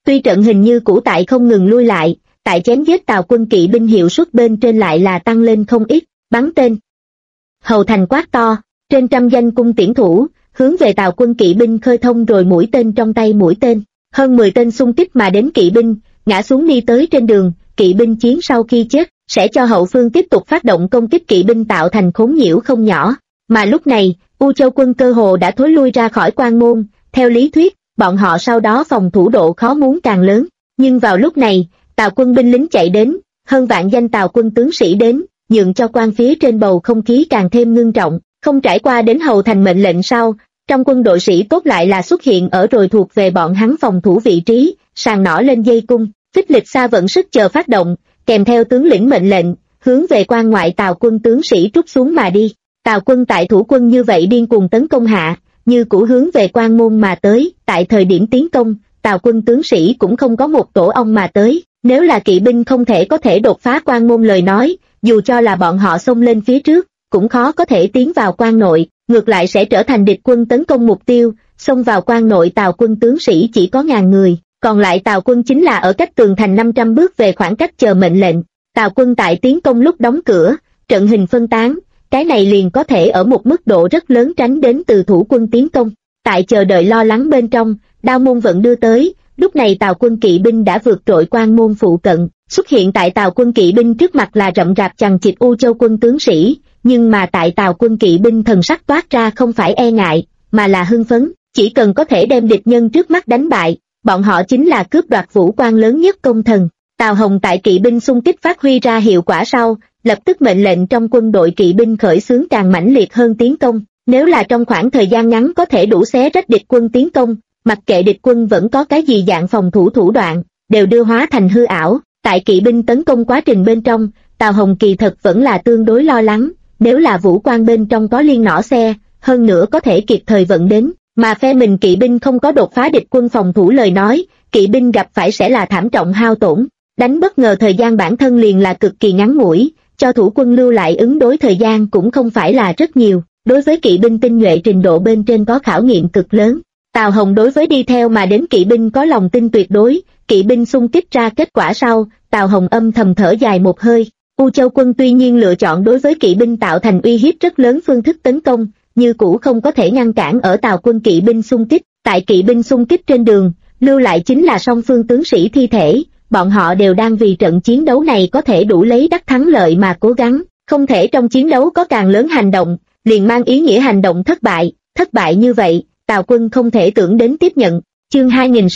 Tuy trận hình như cũ tại không ngừng lui lại, tại chém giết Tào quân kỵ binh hiệu suất bên trên lại là tăng lên không ít. Bắn tên. Hầu Thành quát to, trên trăm danh cung tiễn thủ, hướng về Tào quân kỵ binh khơi thông rồi mũi tên trong tay mũi tên. Hơn 10 tên xung kích mà đến kỵ binh, ngã xuống đi tới trên đường. Kỵ binh chiến sau khi chết, sẽ cho hậu phương tiếp tục phát động công kích kỵ binh tạo thành khốn nhiễu không nhỏ. Mà lúc này, U Châu quân cơ hồ đã thối lui ra khỏi quan môn, theo lý thuyết, bọn họ sau đó phòng thủ độ khó muốn càng lớn. Nhưng vào lúc này, Tào quân binh lính chạy đến, hơn vạn danh Tào quân tướng sĩ đến, nhượng cho quan phía trên bầu không khí càng thêm ngưng trọng. Không trải qua đến Hầu Thành mệnh lệnh sau, trong quân đội sĩ tốt lại là xuất hiện ở rồi thuộc về bọn hắn phòng thủ vị trí, sàng nỏ lên dây cung, phích lịch xa vận sức chờ phát động, kèm theo tướng lĩnh mệnh lệnh, hướng về quan ngoại Tào quân tướng sĩ trút xuống mà đi. Tào quân tại thủ quân như vậy điên cuồng tấn công hạ, như cũ hướng về quan môn mà tới. Tại thời điểm tiến công, Tào quân tướng sĩ cũng không có một tổ ong mà tới. Nếu là kỵ binh không có thể đột phá quan môn lời nói, dù cho là bọn họ xông lên phía trước, cũng khó có thể tiến vào quan nội, ngược lại sẽ trở thành địch quân tấn công mục tiêu. Xông vào quan nội Tào quân tướng sĩ chỉ có 1000 người, còn lại Tào quân chính là ở cách tường thành 500 bước về khoảng cách chờ mệnh lệnh. Tào quân tại tiến công lúc đóng cửa, trận hình phân tán, cái này liền có thể ở một mức độ rất lớn tránh đến từ thủ quân tiến công. Tại chờ đợi lo lắng bên trong, đao môn vận đưa tới, lúc này Tào quân kỵ binh đã vượt trội quan môn phụ cận, xuất hiện tại Tào quân kỵ binh trước mặt là rậm rạp chằng chịt U Châu quân tướng sĩ, nhưng mà tại Tào quân kỵ binh thần sắc toát ra không phải e ngại, mà là hưng phấn, chỉ cần có thể đem địch nhân trước mắt đánh bại, bọn họ chính là cướp đoạt vũ quan lớn nhất công thần. Tào Hồng tại kỵ binh xung kích phát huy ra hiệu quả sau, lập tức mệnh lệnh trong quân đội kỵ binh khởi xướng càng mãnh liệt hơn tiến công. Nếu là trong khoảng thời gian ngắn có thể đủ xé rách địch quân tiến công, mặc kệ địch quân vẫn có cái gì dạng phòng thủ thủ đoạn, đều đưa hóa thành hư ảo. Tại kỵ binh tấn công quá trình bên trong, Tào Hồng kỳ thật vẫn là tương đối lo lắng, nếu là vũ quan bên trong có liên nỏ xe, hơn nữa có thể kịp thời vận đến, mà phe mình kỵ binh không có đột phá địch quân phòng thủ lời nói, kỵ binh gặp phải sẽ là thảm trọng hao tổn. Đánh bất ngờ thời gian bản thân liền là cực kỳ ngắn ngủi, cho thủ quân lưu lại ứng đối thời gian cũng không phải là rất nhiều. Đối với kỵ binh tinh nhuệ trình độ bên trên có khảo nghiệm cực lớn. Tào Hồng đối với đi theo mà đến kỵ binh có lòng tin tuyệt đối. Kỵ binh xung kích ra kết quả sau, Tào Hồng âm thầm thở dài một hơi. U Châu quân tuy nhiên lựa chọn đối với kỵ binh tạo thành uy hiếp rất lớn phương thức tấn công, như cũ không có thể ngăn cản ở Tào quân kỵ binh xung kích. Tại kỵ binh xung kích trên đường, lưu lại chính là song phương tướng sĩ thi thể, bọn họ đều đang vì trận chiến đấu này có thể đủ lấy đắc thắng lợi mà cố gắng, không thể trong chiến đấu có càng lớn hành động, liền mang ý nghĩa hành động thất bại như vậy, Tào quân không thể tưởng đến tiếp nhận. Chương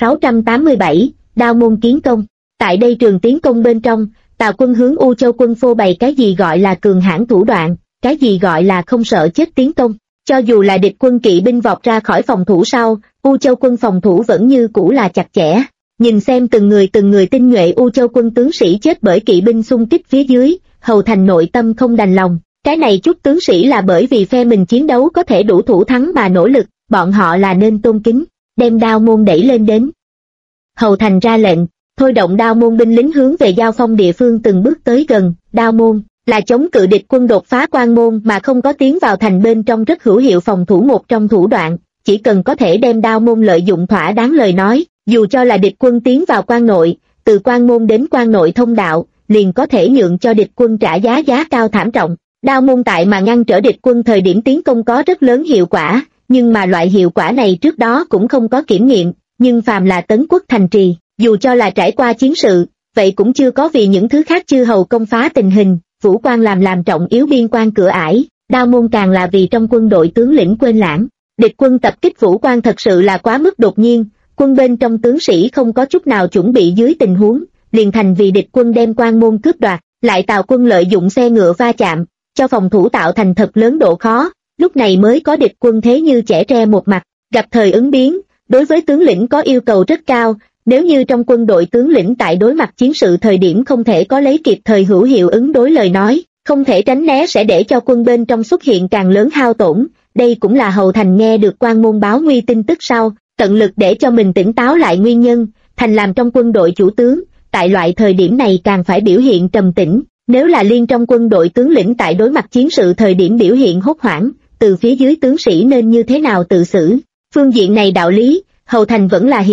2687, Đao môn kiến công. Tại đây trường tiến công bên trong, Tào quân hướng U Châu quân phô bày cái gì gọi là cường hãn thủ đoạn, cái gì gọi là không sợ chết tiến công. Cho dù là địch quân kỵ binh vọt ra khỏi phòng thủ sau, U Châu quân phòng thủ vẫn như cũ là chặt chẽ. Nhìn xem từng người tinh nhuệ U Châu quân tướng sĩ chết bởi kỵ binh xung kích phía dưới, Hầu Thành nội tâm không đành lòng. Cái này chút tướng sĩ là bởi vì phe mình chiến đấu có thể đủ thủ thắng mà nỗ lực, bọn họ là nên tôn kính, đem đao môn đẩy lên đến. Hầu Thành ra lệnh, thôi động đao môn binh lính hướng về giao phong địa phương từng bước tới gần. Đao môn là chống cự địch quân đột phá quan môn mà không có tiến vào thành bên trong rất hữu hiệu phòng thủ một trong thủ đoạn, chỉ cần có thể đem đao môn lợi dụng thỏa đáng lời nói, dù cho là địch quân tiến vào quan nội, từ quan môn đến quan nội thông đạo, liền có thể nhượng cho địch quân trả giá cao thảm trọng. Đao môn tại mà ngăn trở địch quân thời điểm tiến công có rất lớn hiệu quả, nhưng mà loại hiệu quả này trước đó cũng không có kiểm nghiệm, nhưng phàm là tấn quốc thành trì, dù cho là trải qua chiến sự, vậy cũng chưa có vì những thứ khác chư hầu công phá tình hình, vũ quan làm trọng yếu biên quan cửa ải, đao môn càng là vì trong quân đội tướng lĩnh quên lãng. Địch quân tập kích vũ quan thật sự là quá mức đột nhiên, quân bên trong tướng sĩ không có chút nào chuẩn bị dưới tình huống, liền thành vì địch quân đem quan môn cướp đoạt, lại Tào quân lợi dụng xe ngựa va chạm, cho phòng thủ tạo thành thật lớn độ khó, lúc này mới có địch quân thế như chẻ tre một mặt, gặp thời ứng biến, đối với tướng lĩnh có yêu cầu rất cao, nếu như trong quân đội tướng lĩnh tại đối mặt chiến sự thời điểm không thể có lấy kịp thời hữu hiệu ứng đối lời nói, không thể tránh né sẽ để cho quân bên trong xuất hiện càng lớn hao tổn. Đây cũng là Hầu Thành nghe được quan môn báo nguy tin tức sau, tận lực để cho mình tỉnh táo lại nguyên nhân. Thành làm trong quân đội chủ tướng, tại loại thời điểm này càng phải biểu hiện trầm tĩnh, nếu là liên trong quân đội tướng lĩnh tại đối mặt chiến sự thời điểm biểu hiện hốt hoảng, từ phía dưới tướng sĩ nên như thế nào tự xử. Phương diện này đạo lý, Hầu Thành vẫn là hiểu,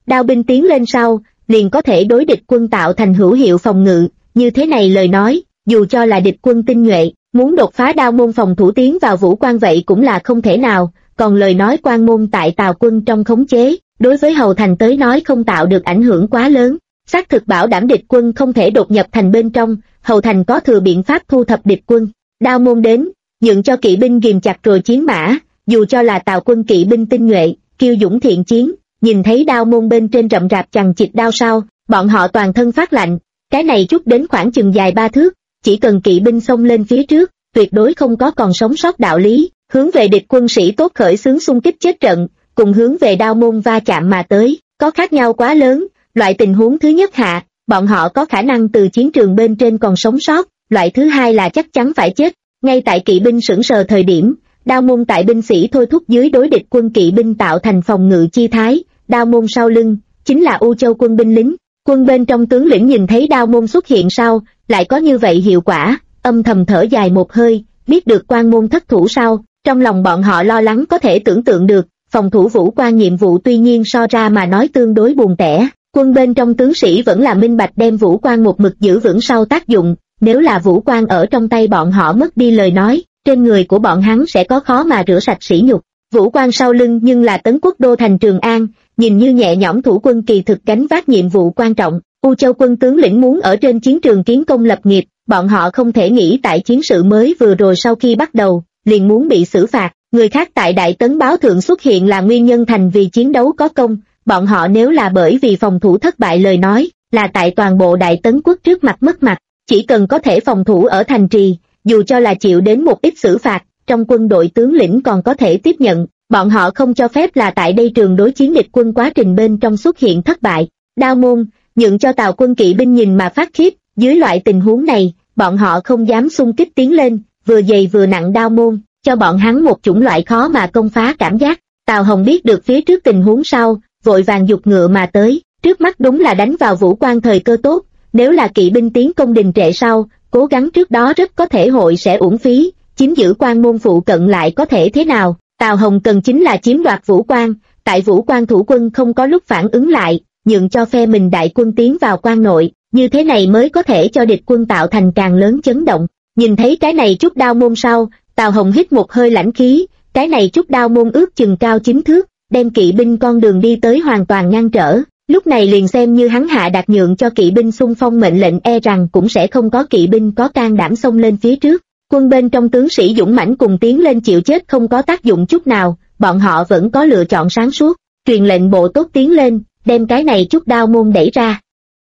đao binh tiến lên sau, liền có thể đối địch quân tạo thành hữu hiệu phòng ngự, như thế này lời nói, dù cho là địch quân tinh nhuệ, muốn đột phá đao môn phòng thủ tiến vào vũ quan vậy cũng là không thể nào, còn lời nói quan môn tại Tào quân trong khống chế, đối với Hầu Thành tới nói không tạo được ảnh hưởng quá lớn, xác thực bảo đảm địch quân không thể đột nhập thành bên trong, Hầu Thành có thừa biện pháp thu thập địch quân, đao môn đến, nhượng cho kỵ binh ghìm chặt rồi chiến mã, dù cho là Tào quân kỵ binh tinh nhuệ, kiêu dũng thiện chiến, nhìn thấy đao môn bên trên rậm rạp chằng chịt đao sau, bọn họ toàn thân phát lạnh, cái này rút đến khoảng chừng dài 3 thước, chỉ cần kỵ binh xông lên phía trước, tuyệt đối không có còn sống sót đạo lý, hướng về địch quân sĩ tốt khởi xướng xung kích chết trận, cùng hướng về đao môn va chạm mà tới, có khác nhau quá lớn, loại tình huống thứ nhất hạ, bọn họ có khả năng từ chiến trường bên trên còn sống sót, loại thứ hai là chắc chắn phải chết, ngay tại kỵ binh sững sờ thời điểm, đao môn tại binh sĩ thôi thúc dưới đối địch quân kỵ binh tạo thành phòng ngự chi thái, đao môn sau lưng, chính là U Châu quân binh lính, quân bên trong tướng lĩnh nhìn thấy đao môn xuất hiện sau, lại có như vậy hiệu quả, âm thầm thở dài một hơi, biết được quan môn thất thủ sau, trong lòng bọn họ lo lắng có thể tưởng tượng được, phòng thủ vũ quan nhiệm vụ tuy nhiên so ra mà nói tương đối buồn tẻ, quân bên trong tướng sĩ vẫn là minh bạch đem vũ quan một mực giữ vững sau tác dụng, nếu là vũ quan ở trong tay bọn họ mất đi lời nói, trên người của bọn hắn sẽ có khó mà rửa sạch sỉ nhục. Vũ quan sau lưng nhưng là Tấn Quốc đô thành Trường An, nhìn như nhẹ nhõm thủ quân kỳ thực gánh vác nhiệm vụ quan trọng, U Châu quân tướng lĩnh muốn ở trên chiến trường kiến công lập nghiệp, bọn họ không thể nghĩ tại chiến sự mới vừa rồi sau khi bắt đầu, liền muốn bị xử phạt, người khác tại Đại Tấn báo thượng xuất hiện là nguyên nhân thành vì chiến đấu có công, bọn họ nếu là bởi vì phòng thủ thất bại lời nói, là tại toàn bộ Đại Tấn quốc trước mặt mất mặt, chỉ cần có thể phòng thủ ở thành trì, dù cho là chịu đến một ít xử phạt, trong quân đội tướng lĩnh còn có thể tiếp nhận, bọn họ không cho phép là tại đây trường đối chiến địch quân quá trình bên trong xuất hiện thất bại. Đao môn, nhượng cho Tào quân kỵ binh nhìn mà phát khiếp, dưới loại tình huống này, bọn họ không dám xung kích tiến lên, vừa dày vừa nặng đao môn, cho bọn hắn một chủng loại khó mà công phá cảm giác. Tào Hồng biết được phía trước tình huống sau, vội vàng giục ngựa mà tới, trước mắt đúng là đánh vào vũ quan thời cơ tốt, nếu là kỵ binh tiến công đình trệ sau, cố gắng trước đó rất có thể hội sẽ uổng phí, chiếm giữ quan môn phụ cận lại có thể thế nào. Tào Hồng cần chính là chiếm đoạt vũ quan, tại vũ quan thủ quân không có lúc phản ứng lại, nhượng cho phe mình đại quân tiến vào quan nội, như thế này mới có thể cho địch quân tạo thành càng lớn chấn động. Nhìn thấy cái này trúc đao môn sau, Tào Hồng hít một hơi lãnh khí, cái này trúc đao môn ước chừng cao 9 thước, đem kỵ binh con đường đi tới hoàn toàn ngăn trở, lúc này liền xem như hắn hạ đạt nhượng cho kỵ binh xung phong mệnh lệnh e rằng cũng sẽ không có kỵ binh có can đảm xông lên phía trước. Quân bên trong tướng sĩ dũng mãnh cùng tiến lên chịu chết không có tác dụng chút nào, bọn họ vẫn có lựa chọn sáng suốt, truyền lệnh bộ tốt tiến lên, đem cái này trúc đao môn đẩy ra.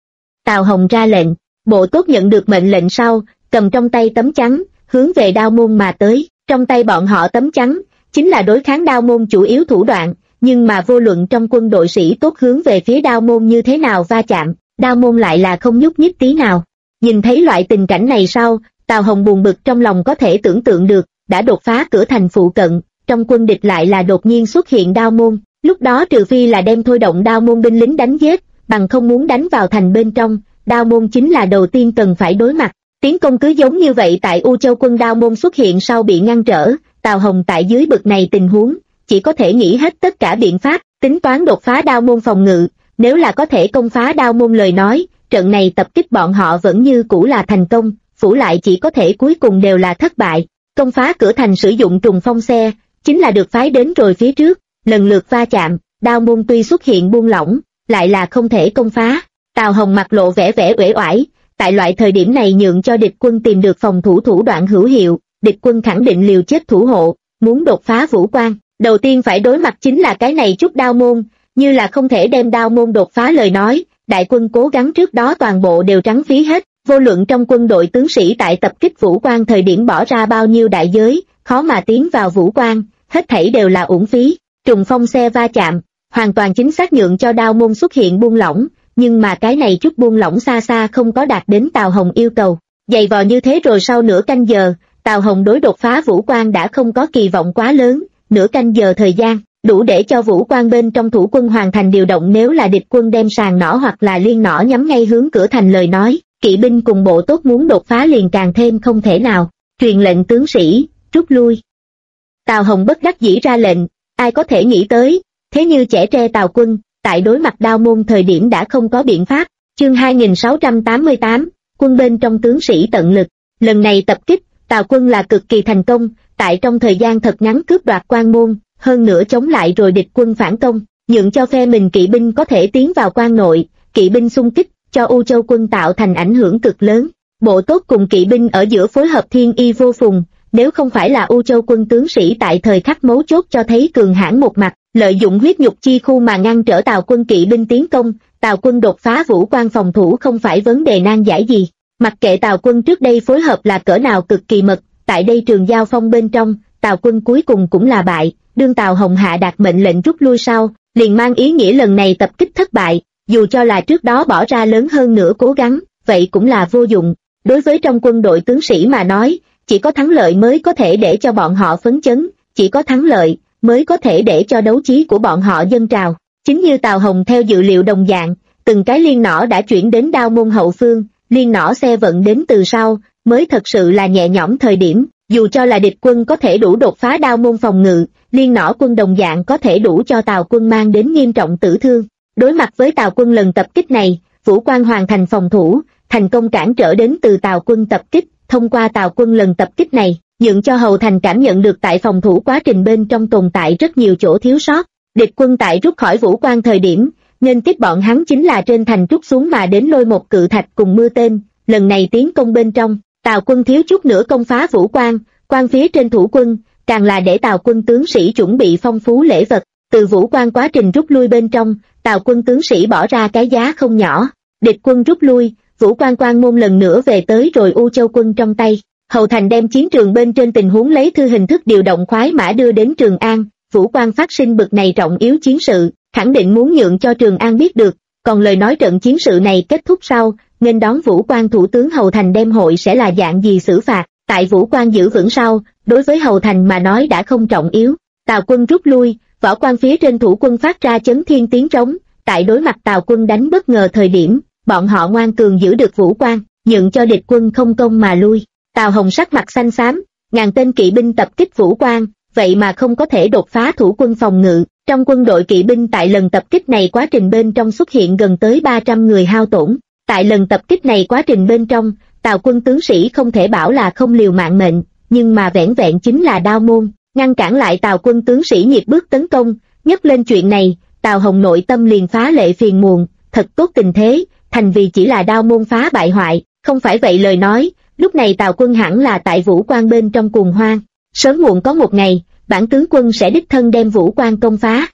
Tào Hồng ra lệnh, bộ tốt nhận được mệnh lệnh sau, cầm trong tay tấm chắn, hướng về đao môn mà tới, trong tay bọn họ tấm chắn, chính là đối kháng đao môn chủ yếu thủ đoạn, nhưng mà vô luận trong quân đội sĩ tốt hướng về phía đao môn như thế nào va chạm, đao môn lại là không nhúc nhích tí nào. Nhìn thấy loại tình cảnh này sau, Tào Hồng buồn bực trong lòng có thể tưởng tượng được, đã đột phá cửa thành phụ cận, trong quân địch lại là đột nhiên xuất hiện đao môn, lúc đó trừ phi là đem thôi động đao môn binh lính đánh giết, bằng không muốn đánh vào thành bên trong, đao môn chính là đầu tiên cần phải đối mặt. Tiến công cứ giống như vậy tại U Châu quân đao môn xuất hiện sau bị ngăn trở, Tào Hồng tại dưới bực này tình huống, chỉ có thể nghĩ hết tất cả biện pháp, tính toán đột phá đao môn phòng ngự, nếu là có thể công phá đao môn lời nói, trận này tập kích bọn họ vẫn như cũ là thành công, phủ lại chỉ có thể cuối cùng đều là thất bại. Công phá cửa thành sử dụng trùng phong xe, chính là được phái đến rồi phía trước, lần lượt va chạm, đao môn tuy xuất hiện buông lỏng, lại là không thể công phá. Tào Hồng mặt lộ vẻ uể oải, tại loại thời điểm này nhượng cho địch quân tìm được phòng thủ thủ đoạn hữu hiệu, địch quân khẳng định liều chết thủ hộ, muốn đột phá vũ quan, đầu tiên phải đối mặt chính là cái này trúc đao môn, như là không thể đem đao môn đột phá lời nói, đại quân cố gắng trước đó toàn bộ đều trắng phí hết, vô luận trong quân đội tướng sĩ tại tập kích vũ quan thời điểm bỏ ra bao nhiêu đại giới, khó mà tiến vào vũ quan, hết thảy đều là uổng phí. Trùng phong xe va chạm, hoàn toàn chính xác nhượng cho đao môn xuất hiện buông lỏng, nhưng mà cái này chút buông lỏng xa xa không có đạt đến Tào Hồng yêu cầu. Dày vò như thế rồi sau nửa canh giờ, Tào Hồng đối đột phá vũ quan đã không có kỳ vọng quá lớn, nửa canh giờ thời gian, đủ để cho vũ quan bên trong thủ quân hoàn thành điều động nếu là địch quân đem sàn nỏ hoặc là liên nỏ nhắm ngay hướng cửa thành lời nói, kỵ binh cùng bộ tốt muốn đột phá liền càng thêm không thể nào, truyền lệnh tướng sĩ, rút lui. Tào Hồng bất đắc dĩ ra lệnh, ai có thể nghĩ tới, thế như chẻ tre Tào quân, tại đối mặt Đao Môn thời điểm đã không có biện pháp. Chương 2688, quân bên trong tướng sĩ tận lực. Lần này tập kích, Tào quân là cực kỳ thành công, tại trong thời gian thật ngắn cướp đoạt Quan Môn, hơn nữa chống lại rồi địch quân phản công, nhượng cho phe mình kỵ binh có thể tiến vào quan nội, kỵ binh xung kích, cho U Châu quân tạo thành ảnh hưởng cực lớn. Bộ tốt cùng kỵ binh ở giữa phối hợp thiên y vô phùng, nếu không phải là U Châu quân tướng sĩ tại thời khắc mấu chốt cho thấy cường hãn một mặt, lợi dụng huyết nhục chi khu mà ngăn trở Tào quân kỵ binh tiến công, Tào quân đột phá vũ quan phòng thủ không phải vấn đề nan giải gì. Mặc kệ Tào quân trước đây phối hợp là cỡ nào cực kỳ mật, tại đây trường giao phong bên trong, Tào quân cuối cùng cũng là bại. Đương Tào Hồng hạ đạt mệnh lệnh rút lui sau, liền mang ý nghĩa lần này tập kích thất bại, dù cho là trước đó bỏ ra lớn hơn nữa cố gắng, vậy cũng là vô dụng. Đối với trong quân đội tướng sĩ mà nói, chỉ có thắng lợi mới có thể để cho bọn họ phấn chấn, chỉ có thắng lợi mới có thể để cho đấu trí của bọn họ dâng trào. Chính như Tào Hồng theo dự liệu đồng dạng, từng cái liên nỏ đã chuyển đến Đao Môn hậu phương, liên nỏ xe vận đến từ sau, mới thật sự là nhẹ nhõm thời điểm. Dù cho là địch quân có thể đủ đột phá Đao Môn phòng ngự, liên nỏ quân đồng dạng có thể đủ cho Tào quân mang đến nghiêm trọng tử thương. Đối mặt với Tào quân lần tập kích này, Vũ Quan hoàn thành phòng thủ, thành công cản trở đến từ Tào quân tập kích. Thông qua Tào quân lần tập kích này, nhượng cho Hầu Thành cảm nhận được tại phòng thủ quá trình bên trong tồn tại rất nhiều chỗ thiếu sót. Địch quân tại rút khỏi Vũ Quan thời điểm, nên tiếp bọn hắn chính là trên thành trút xuống mà đến lôi một cự thạch cùng mưa tên. Lần này tiến công bên trong, Tào quân thiếu chút nữa công phá Vũ Quan, quan phía trên thủ quân, càng là để Tào quân tướng sĩ chuẩn bị phong phú lễ vật. Từ Vũ Quan quá trình rút lui bên trong, Tào quân tướng sĩ bỏ ra cái giá không nhỏ. Địch quân rút lui, Vũ Quan Quan Môn lần nữa về tới rồi U Châu quân trong tay. Hầu Thành đem chiến trường bên trên tình huống lấy thư hình thức điều động khoái mã đưa đến Trường An. Vũ Quan phát sinh bực này trọng yếu chiến sự, khẳng định muốn nhượng cho Trường An biết được. Còn lời nói trận chiến sự này kết thúc sau, nghênh đón Vũ Quan thủ tướng Hầu Thành đem hội sẽ là dạng gì xử phạt. Tại Vũ Quan giữ vững sau, đối với Hầu Thành mà nói đã không trọng yếu. Tào quân rút lui, võ quan phía trên thủ quân phát ra chấn thiên tiếng trống. Tại đối mặt Tào quân đánh bất ngờ thời điểm, bọn họ ngoan cường giữ được Vũ Quan, nhượng cho địch quân không công mà lui. Tào Hồng sắc mặt xanh xám, ngàn tên kỵ binh tập kích Vũ Quan, vậy mà không có thể đột phá thủ quân phòng ngự. Trong quân đội kỵ binh tại lần tập kích này quá trình bên trong xuất hiện gần tới 300 người hao tổn. Tại lần tập kích này quá trình bên trong, Tào quân tướng sĩ không thể bảo là không liều mạng mệnh, nhưng mà vẻn vẹn chính là Đao Môn, ngăn cản lại Tào quân tướng sĩ nhịp bước tấn công. Nhắc lên chuyện này, Tào Hồng nội tâm liền phá lệ phiền muộn, thật tốt tình thế, thành vì chỉ là Đao Môn phá bại hoại, không phải vậy lời nói, lúc này Tào quân hẳn là tại Vũ Quan bên trong cuồng hoang, sớm muộn có một ngày, bản tướng quân sẽ đích thân đem Vũ Quan công phá.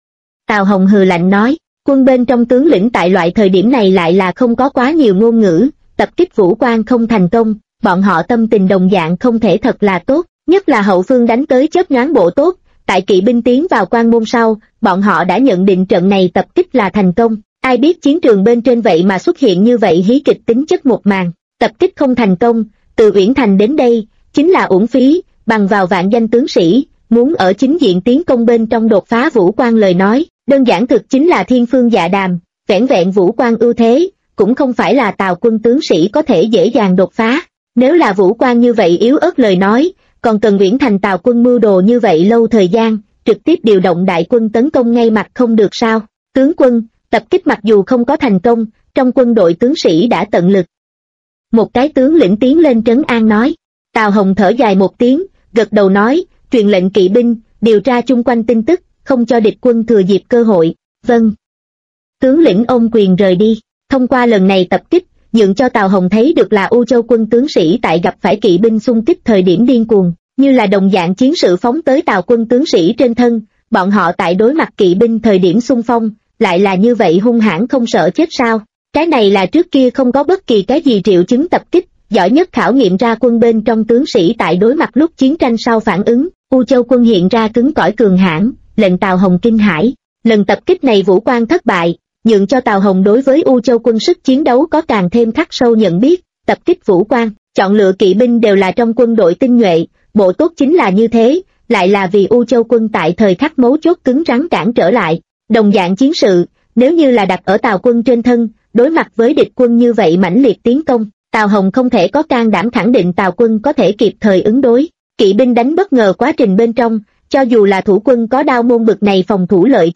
Tào Hồng hừ lạnh nói, quân bên trong tướng lĩnh tại loại thời điểm này lại là không có quá nhiều ngôn ngữ, tập kích Vũ Quan không thành công, bọn họ tâm tình đồng dạng không thể thật là tốt, nhất là hậu phương đánh tới chớp nhoáng bộ tốt, tại kỵ binh tiến vào Quan Môn sau, bọn họ đã nhận định trận này tập kích là thành công, ai biết chiến trường bên trên vậy mà xuất hiện như vậy hí kịch tính chất một màn, tập kích không thành công, từ Uyển Thành đến đây, chính là uổng phí, bằng vào vạn danh tướng sĩ, muốn ở chính diện tiến công bên trong đột phá Vũ Quan lời nói, đơn giản thực chính là thiên phương dạ đàm, vẻn vẹn Vũ Quan ưu thế, cũng không phải là Tào quân tướng sĩ có thể dễ dàng đột phá. Nếu là Vũ Quan như vậy yếu ớt lời nói, còn cần Uyển Thành Tào quân mưu đồ như vậy lâu thời gian, trực tiếp điều động đại quân tấn công ngay mặt không được sao? Tướng quân, tập kích mặc dù không có thành công, trong quân đội tướng sĩ đã tận lực. Một cái tướng lĩnh tiến lên trấn an nói. Tào Hồng thở dài một tiếng, gật đầu nói, truyền lệnh kỵ binh, điều tra chung quanh tin tức, không cho địch quân thừa dịp cơ hội. Vâng. Tướng lĩnh ôm quyền rời đi. Thông qua lần này tập kích, nhượng cho Tào Hồng thấy được là U Châu quân tướng sĩ tại gặp phải kỵ binh xung kích thời điểm điên cuồng, như là đồng dạng chiến sự phóng tới Tào quân tướng sĩ trên thân, bọn họ tại đối mặt kỵ binh thời điểm xung phong, lại là như vậy hung hãn không sợ chết sao? Cái này là trước kia không có bất kỳ cái gì triệu chứng tập kích, giỏi nhất khảo nghiệm ra quân bên trong tướng sĩ tại đối mặt lúc chiến tranh sau phản ứng. U Châu quân hiện ra cứng cỏi cường hãn, lệnh Tào Hồng kinh hãi. Lần tập kích này Vũ Quan thất bại, nhượng cho Tào Hồng đối với U Châu quân sức chiến đấu có càng thêm khắc sâu nhận biết. Tập kích Vũ Quan, chọn lựa kỵ binh đều là trong quân đội tinh nhuệ, bộ tốt chính là như thế, lại là vì U Châu quân tại thời khắc mấu chốt cứng rắn cản trở lại. Đồng dạng chiến sự, nếu như là đặt ở Tào quân trên thân, đối mặt với địch quân như vậy mãnh liệt tiến công, Tào Hồng không thể có can đảm khẳng định Tào quân có thể kịp thời ứng đối. Kỵ binh đánh bất ngờ quá trình bên trong, cho dù là thủ quân có Đao Môn bực này phòng thủ lợi khí,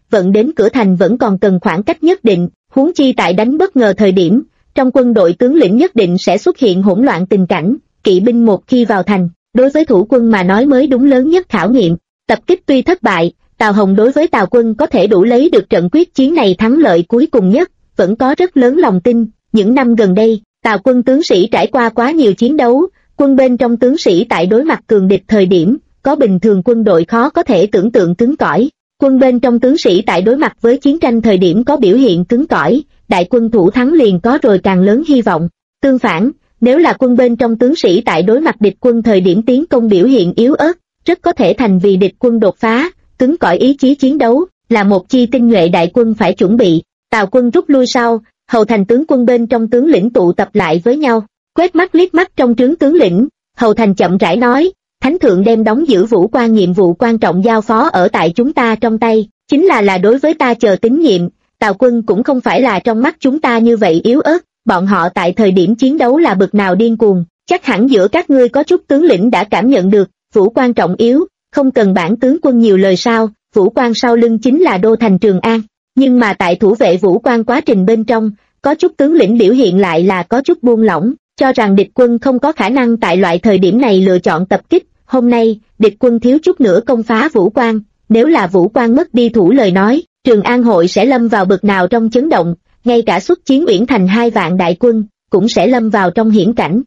vận đến cửa thành vẫn còn cần khoảng cách nhất định, huống chi tại đánh bất ngờ thời điểm, trong quân đội tướng lĩnh nhất định sẽ xuất hiện hỗn loạn tình cảnh, kỵ binh một khi vào thành, đối với thủ quân mà nói mới đúng lớn nhất khảo nghiệm. Tập kích tuy thất bại, Tào Hồng đối với Tào quân có thể đủ lấy được trận quyết chiến này thắng lợi cuối cùng nhất, vẫn có rất lớn lòng tin. Những năm gần đây, Tào quân tướng sĩ trải qua quá nhiều chiến đấu, quân bên trong tướng sĩ tại đối mặt cường địch thời điểm, có bình thường quân đội khó có thể tưởng tượng cứng cỏi. Quân bên trong tướng sĩ tại đối mặt với chiến tranh thời điểm có biểu hiện cứng cỏi, đại quân thủ thắng liền có rồi càng lớn hy vọng. Tương phản, nếu là quân bên trong tướng sĩ tại đối mặt địch quân thời điểm tiến công biểu hiện yếu ớt, rất có thể thành vì địch quân đột phá, cứng cỏi ý chí chiến đấu, là một chi tinh nhuệ đại quân phải chuẩn bị. Tào quân rút lui sau, Hầu Thành tướng quân bên trong tướng lĩnh tụ tập lại với nhau, quét mắt liếc mắt trong trướng tướng lĩnh, Hầu Thành chậm rãi nói, Thánh thượng đem đóng giữ Vũ Quan nhiệm vụ quan trọng giao phó ở tại chúng ta trong tay, chính là đối với ta chờ tín nhiệm. Tào quân cũng không phải là trong mắt chúng ta như vậy yếu ớt, bọn họ tại thời điểm chiến đấu là bực nào điên cuồng, chắc hẳn giữa các ngươi có chút tướng lĩnh đã cảm nhận được. Vũ Quan trọng yếu, không cần bản tướng quân nhiều lời sao, Vũ Quan sau lưng chính là đô thành Trường An, nhưng mà tại thủ vệ Vũ Quan quá trình bên trong, có chút tướng lĩnh biểu hiện lại là có chút buông lỏng, cho rằng địch quân không có khả năng tại loại thời điểm này lựa chọn tập kích. Hôm nay, địch quân thiếu chút nữa công phá Vũ Quan, nếu là Vũ Quan mất đi thủ lời nói, Trường An hội sẽ lâm vào bực nào trong chấn động, ngay cả xuất chiến Uyển Thành 2 vạn đại quân, cũng sẽ lâm vào trong hiểm cảnh.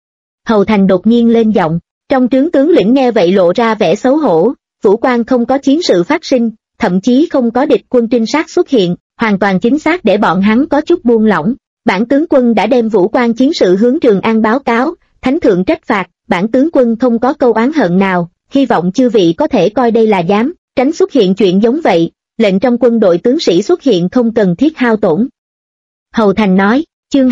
Hầu Thành đột nhiên lên giọng, trong trướng tướng lĩnh nghe vậy lộ ra vẻ xấu hổ, Vũ Quan không có chiến sự phát sinh, thậm chí không có địch quân trinh sát xuất hiện, hoàn toàn chính xác để bọn hắn có chút buông lỏng. Bản tướng quân đã đem Vũ Quan chiến sự hướng Trường An báo cáo, Thánh thượng trách phạt, bản tướng quân không có câu oán hận nào, hy vọng chư vị có thể coi đây là dám, tránh xuất hiện chuyện giống vậy, lệnh trong quân đội tướng sĩ xuất hiện không cần thiết hao tổn. Hầu Thành nói, chương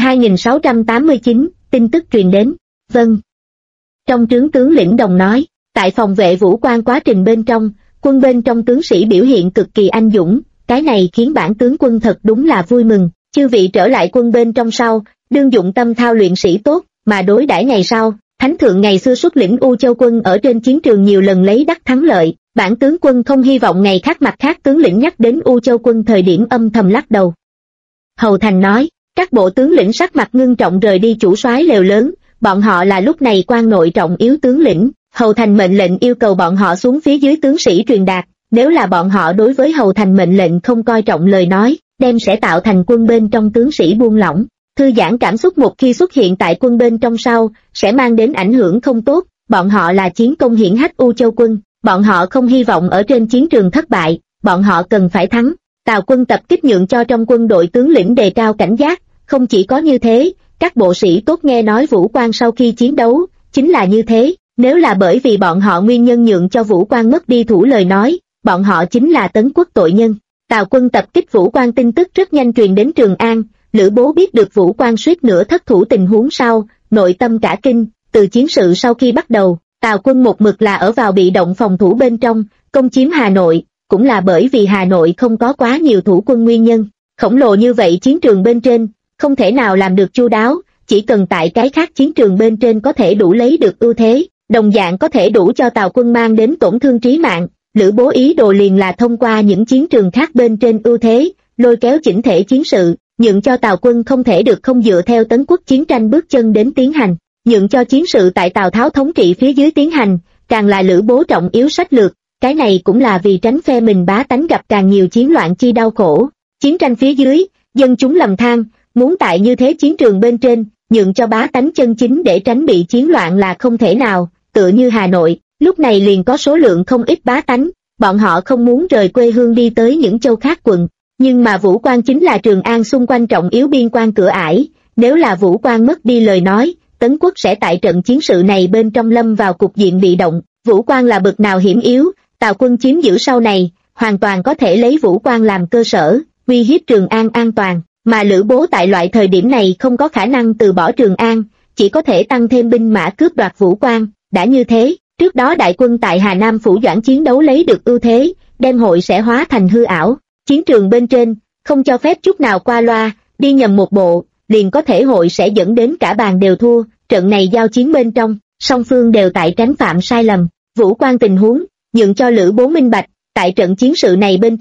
2689, tin tức truyền đến, vâng. Trong trướng tướng lĩnh đồng nói, tại phòng vệ Vũ Quan quá trình bên trong, quân bên trong tướng sĩ biểu hiện cực kỳ anh dũng, cái này khiến bản tướng quân thật đúng là vui mừng, chư vị trở lại quân bên trong sau, đương dụng tâm thao luyện sĩ tốt, mà đối đãi ngày sau. Thánh thượng ngày xưa xuất lĩnh U Châu quân ở trên chiến trường nhiều lần lấy đắc thắng lợi, bản tướng quân không hy vọng ngày khác mặt khác tướng lĩnh nhắc đến U Châu quân thời điểm âm thầm lắc đầu. Hầu Thành nói, các bộ tướng lĩnh sắc mặt ngưng trọng rời đi chủ soái lều lớn, bọn họ là lúc này quan nội trọng yếu tướng lĩnh, Hầu Thành mệnh lệnh yêu cầu bọn họ xuống phía dưới tướng sĩ truyền đạt, nếu là bọn họ đối với Hầu Thành mệnh lệnh không coi trọng lời nói, đem sẽ tạo thành quân bên trong tướng sĩ buông lỏng. Thư giãn cảm xúc một khi xuất hiện tại quân bên trong sau, sẽ mang đến ảnh hưởng không tốt, bọn họ là chiến công hiển hách U Châu quân, bọn họ không hy vọng ở trên chiến trường thất bại, bọn họ cần phải thắng. Tào quân tập kích nhượng cho trong quân đội tướng lĩnh đề cao cảnh giác, không chỉ có như thế, các bộ sĩ tốt nghe nói Vũ Quan sau khi chiến đấu, chính là như thế, nếu là bởi vì bọn họ nguyên nhân nhượng cho Vũ Quan mất đi thủ lời nói, bọn họ chính là tấn quốc tội nhân. Tào quân tập kích Vũ Quan tin tức rất nhanh truyền đến Trường An. Lữ Bố biết được Vũ Quan suýt nữa thất thủ tình huống sau, nội tâm cả kinh, từ chiến sự sau khi bắt đầu, Tào quân một mực là ở vào bị động phòng thủ bên trong, công chiếm Hà Nội, cũng là bởi vì Hà Nội không có quá nhiều thủ quân nguyên nhân, khổng lồ như vậy chiến trường bên trên, không thể nào làm được chu đáo, chỉ cần tại cái khác chiến trường bên trên có thể đủ lấy được ưu thế, đồng dạng có thể đủ cho Tào quân mang đến tổn thương trí mạng. Lữ Bố ý đồ liền là thông qua những chiến trường khác bên trên ưu thế, lôi kéo chỉnh thể chiến sự, nhượng cho Tào quân không thể được không dựa theo tấn quốc chiến tranh bước chân đến tiến hành, nhượng cho chiến sự tại Tào Tháo thống trị phía dưới tiến hành, càng là Lữ Bố trọng yếu sách lược, cái này cũng là vì tránh phe mình bá tánh gặp càng nhiều chiến loạn chi đau khổ. Chiến tranh phía dưới, dân chúng lầm than, muốn tại như thế chiến trường bên trên, nhượng cho bá tánh chân chính để tránh bị chiến loạn là không thể nào, tựa như Hà Nội, lúc này liền có số lượng không ít bá tánh, bọn họ không muốn rời quê hương đi tới những châu khác quận. Nhưng mà Vũ Quan chính là Trường An xung quanh trọng yếu biên quan cửa ải, nếu là Vũ Quan mất đi lời nói, tấn quốc sẽ tại trận chiến sự này bên trong lâm vào cục diện bị động. Vũ Quan là bậc nào hiểm yếu, Tào quân chiếm giữ sau này, hoàn toàn có thể lấy Vũ Quan làm cơ sở, uy hiếp Trường An an toàn, mà Lữ Bố tại loại thời điểm này không có khả năng từ bỏ Trường An, chỉ có thể tăng thêm binh mã cướp đoạt Vũ Quan. Đã như thế, trước đó đại quân tại Hà Nam Phủ Doãn chiến đấu lấy được ưu thế, đem hội sẽ hóa thành hư ảo. Chiến trường bên trên, không cho phép chút nào qua loa, đi nhầm một bộ, liền có thể hội sẽ dẫn đến cả bàn đều thua. Trận này giao chiến bên trong, song phương đều tại tránh phạm sai lầm. Vũ Quan tình huống, nhượng cho Lữ Bố minh bạch, tại trận chiến sự này bên trong,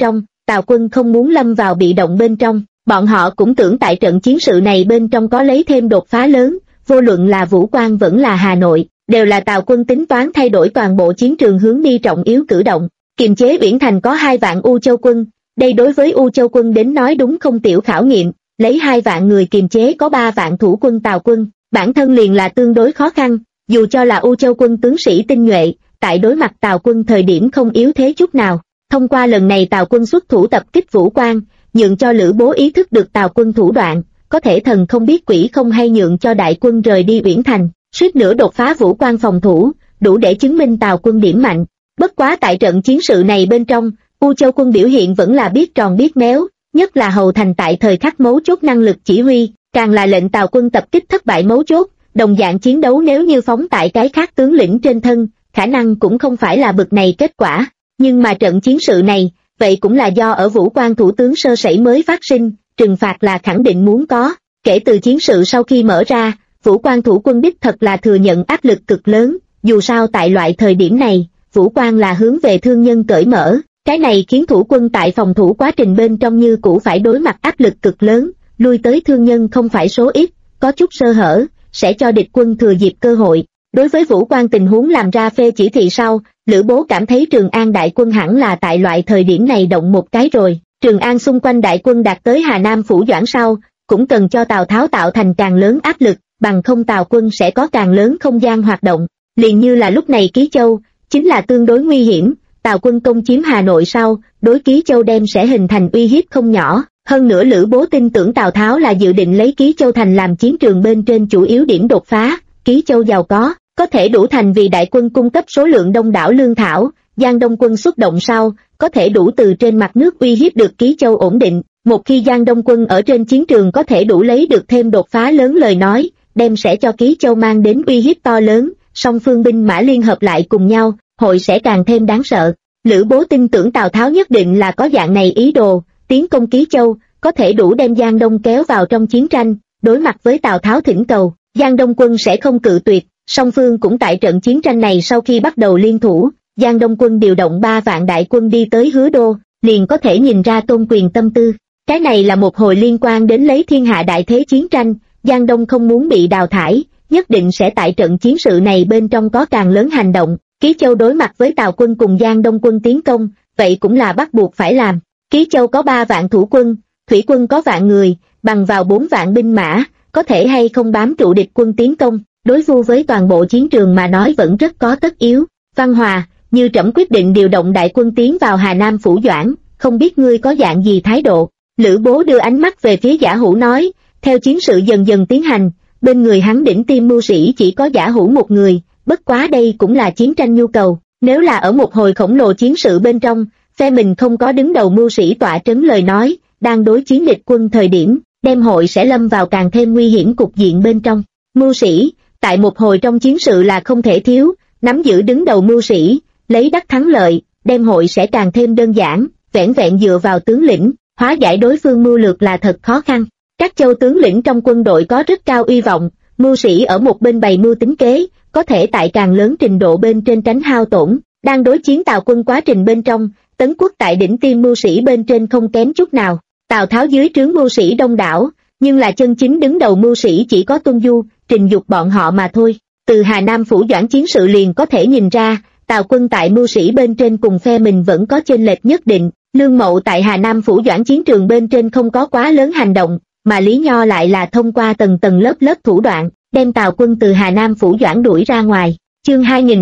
Tào quân không muốn lâm vào bị động bên trong, bọn họ cũng tưởng tại trận chiến sự này bên trong có lấy thêm đột phá lớn, vô luận là Vũ Quan vẫn là Hà Nội, đều là Tào quân tính toán thay đổi toàn bộ chiến trường hướng đi trọng yếu cử động. Kiềm chế Uyển Thành có 2 vạn U Châu quân, đây đối với U Châu quân đến nói đúng không tiểu khảo nghiệm, lấy 2 vạn người kiềm chế có 3 vạn thủ quân Tào quân, bản thân liền là tương đối khó khăn, dù cho là U Châu quân tướng sĩ tinh nhuệ, tại đối mặt Tào quân thời điểm không yếu thế chút nào. Thông qua lần này Tào quân xuất thủ tập kích Vũ Quan, nhượng cho Lữ Bố ý thức được Tào quân thủ đoạn, có thể thần không biết quỷ không hay nhượng cho đại quân rời đi Uyển Thành, suýt nữa đột phá Vũ Quan phòng thủ, đủ để chứng minh Tào quân điểm mạnh. Bất quá tại trận chiến sự này bên trong, U Châu quân biểu hiện vẫn là biết tròn biết méo, nhất là Hầu Thành tại thời khắc mấu chốt năng lực chỉ huy, càng là lệnh Tào quân tập kích thất bại mấu chốt, đồng dạng chiến đấu nếu như phóng tại cái khác tướng lĩnh trên thân, khả năng cũng không phải là bực này kết quả. Nhưng mà trận chiến sự này, vậy cũng là do ở Vũ Quan thủ tướng sơ sẩy mới phát sinh, trừng phạt là khẳng định muốn có. Kể từ chiến sự sau khi mở ra, Vũ Quan thủ quân đích thật là thừa nhận áp lực cực lớn, dù sao tại loại thời điểm này, Vũ Quan là hướng về thương nhân cởi mở, cái này khiến thủ quân tại phòng thủ quá trình bên trong như cũ phải đối mặt áp lực cực lớn, lui tới thương nhân không phải số ít, có chút sơ hở, sẽ cho địch quân thừa dịp cơ hội. Đối với Vũ Quan tình huống làm ra phê chỉ thị sau, Lữ Bố cảm thấy Trường An đại quân hẳn là tại loại thời điểm này động một cái rồi. Trường An xung quanh đại quân đạt tới Hà Nam phủ Doãn sau, cũng cần cho Tào Tháo tạo thành càng lớn áp lực, bằng không Tào quân sẽ có càng lớn không gian hoạt động. Liền như là lúc này Ký Châu, chính là tương đối nguy hiểm, Tào quân công chiếm Hà Nội sau, đối Ký Châu đem sẽ hình thành uy hiếp không nhỏ. Hơn nữa Lữ Bố tin tưởng Tào Tháo là dự định lấy Ký Châu thành làm chiến trường bên trên chủ yếu điểm đột phá. Ký Châu giàu có thể đủ thành vì đại quân cung cấp số lượng đông đảo lương thảo, Giang Đông quân xuất động sau, có thể đủ từ trên mặt nước uy hiếp được Ký Châu ổn định. Một khi Giang Đông quân ở trên chiến trường có thể đủ lấy được thêm đột phá lớn lời nói, đem sẽ cho Ký Châu mang đến uy hiếp to lớn, song phương binh mã liên hợp lại cùng nhau, hội sẽ càng thêm đáng sợ. Lữ Bố tin tưởng Tào Tháo nhất định là có dạng này ý đồ, tiến công Ký Châu, có thể đủ đem Giang Đông kéo vào trong chiến tranh, đối mặt với Tào Tháo thỉnh cầu, Giang Đông quân sẽ không cự tuyệt. Song phương cũng tại trận chiến tranh này sau khi bắt đầu liên thủ, Giang Đông quân điều động 3 vạn đại quân đi tới Hứa Đô, liền có thể nhìn ra Tôn Quyền tâm tư. Cái này là một hồi liên quan đến lấy thiên hạ đại thế chiến tranh, Giang Đông không muốn bị đào thải, nhất định sẽ tại trận chiến sự này bên trong có càng lớn hành động. Ký Châu đối mặt với Tào quân cùng Giang Đông quân tiến công, vậy cũng là bắt buộc phải làm. Ký Châu có 3 vạn thủ quân, thủy quân có vạn người, bằng vào 4 vạn binh mã, có thể hay không bám trụ địch quân tiến công. Đối vu với toàn bộ chiến trường mà nói vẫn rất có tất yếu. Văn Hòa, như trẫm quyết định điều động đại quân tiến vào Hà Nam phủ Doãn, không biết ngươi có dạng gì thái độ. Lữ Bố đưa ánh mắt về phía Giả Hữu nói, theo chiến sự dần dần tiến hành, bên người hắn đỉnh tiêm mưu sĩ chỉ có Giả Hữu một người, bất quá đây cũng là chiến tranh nhu cầu. Nếu là ở một hồi khổng lồ chiến sự bên trong, phe mình không có đứng đầu mưu sĩ tọa trấn lời nói, đang đối chiến địch quân thời điểm, đem hội sẽ lâm vào càng thêm nguy hiểm cục diện bên trong. Mưu sĩ tại một hồi trong chiến sự là không thể thiếu, nắm giữ đứng đầu mưu sĩ, lấy đắc thắng lợi, đem hội sẽ càng thêm đơn giản, vẻn vẹn dựa vào tướng lĩnh, hóa giải đối phương mưu lược là thật khó khăn. Các châu tướng lĩnh trong quân đội có rất cao uy vọng, mưu sĩ ở một bên bày mưu tính kế, có thể tại càng lớn trình độ bên trên tránh hao tổn. Đang đối chiến Tào quân quá trình bên trong, Tấn Quốc tại đỉnh tiêm mưu sĩ bên trên không kém chút nào. Tào Tháo dưới trướng mưu sĩ đông đảo, nhưng là chân chính đứng đầu mưu sĩ chỉ có Tuân Du, Trình Dục bọn họ mà thôi. Từ Hà Nam phủ Doãn chiến sự liền có thể nhìn ra, Tào quân tại mưu sĩ bên trên cùng phe mình vẫn có chênh lệch nhất định. Lương Mậu tại Hà Nam phủ Doãn chiến trường bên trên không có quá lớn hành động, mà Lý Nho lại là thông qua tầng tầng lớp lớp thủ đoạn, đem Tào quân từ Hà Nam phủ Doãn đuổi ra ngoài. Chương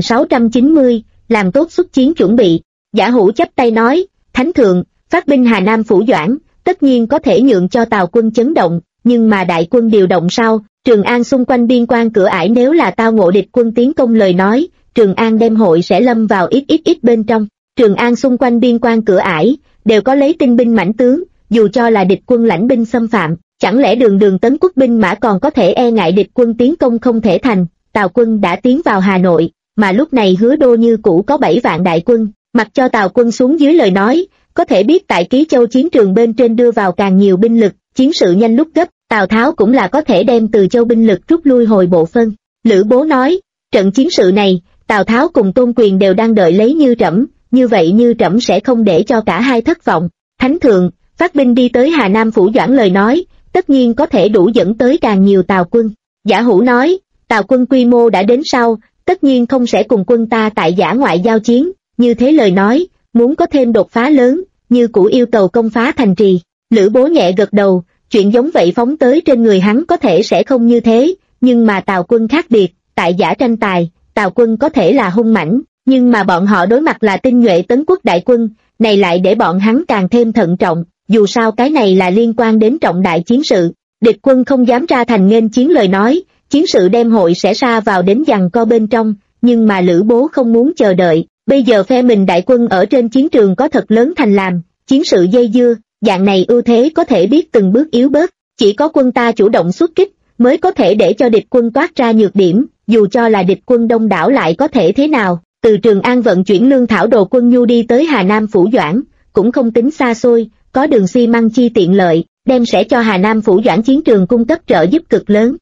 2690, làm tốt xuất chiến chuẩn bị. Giả Hữu chắp tay nói, Thánh thượng, phát binh Hà Nam phủ Doãn, tất nhiên có thể nhượng cho Tào quân chấn động, nhưng mà đại quân điều động sau, Trường An xung quanh biên quan cửa ải nếu là tao ngộ địch quân tiến công lời nói, Trường An đem hội sẽ lâm vào ít bên trong. Trường An xung quanh biên quan cửa ải, đều có lấy tinh binh mãnh tướng, dù cho là địch quân lãnh binh xâm phạm, chẳng lẽ đường Tấn Quốc binh mã còn có thể e ngại địch quân tiến công không thể thành. Tào quân đã tiến vào Hà Nội, mà lúc này Hứa Đô như cũ có 7 vạn đại quân, mặc cho Tào quân xuống dưới lời nói, có thể biết tại Ký Châu chiến trường bên trên đưa vào càng nhiều binh lực, chiến sự nhanh lúc gấp, Tào Tháo cũng là có thể đem Từ Châu binh lực rút lui hồi bộ phân. Lữ Bố nói, trận chiến sự này, Tào Tháo cùng Tôn Quyền đều đang đợi lấy Như Trẫm, như vậy Như Trẫm sẽ không để cho cả hai thất vọng. Thánh thượng, phát binh đi tới Hà Nam Phủ Doãn lời nói, tất nhiên có thể đủ dẫn tới càng nhiều Tào quân. Giả Hủ nói, Tào quân quy mô đã đến sau, tất nhiên không sẽ cùng quân ta tại Dã ngoại giao chiến, như thế lời nói, muốn có thêm đột phá lớn, như cũ yêu cầu công phá thành trì. Lữ Bố nhẹ gật đầu, chuyện giống vậy phóng tới trên người hắn có thể sẽ không như thế, nhưng mà Tào quân khác biệt, tại Dã tranh tài, Tào quân có thể là hung mãnh, nhưng mà bọn họ đối mặt là tinh nhuệ tấn quốc đại quân, này lại để bọn hắn càng thêm thận trọng, dù sao cái này là liên quan đến trọng đại chiến sự. Địch quân không dám ra thành nghênh chiến lời nói, chiến sự đem hội sẽ sa vào đến giằng co bên trong, nhưng mà Lữ Bố không muốn chờ đợi, bây giờ phe mình đại quân ở trên chiến trường có thật lớn thành làm, chiến sự dây dưa, dạng này ưu thế có thể biết từng bước yếu bớt, chỉ có quân ta chủ động xuất kích, mới có thể để cho địch quân toát ra nhược điểm, dù cho là địch quân đông đảo lại có thể thế nào. Từ Trường An vận chuyển lương thảo đồ quân nhu đi tới Hà Nam Phủ Doãn, cũng không tính xa xôi, có đường xi măng chi tiện lợi, đem sẽ cho Hà Nam Phủ Doãn chiến trường cung cấp trợ giúp cực lớn.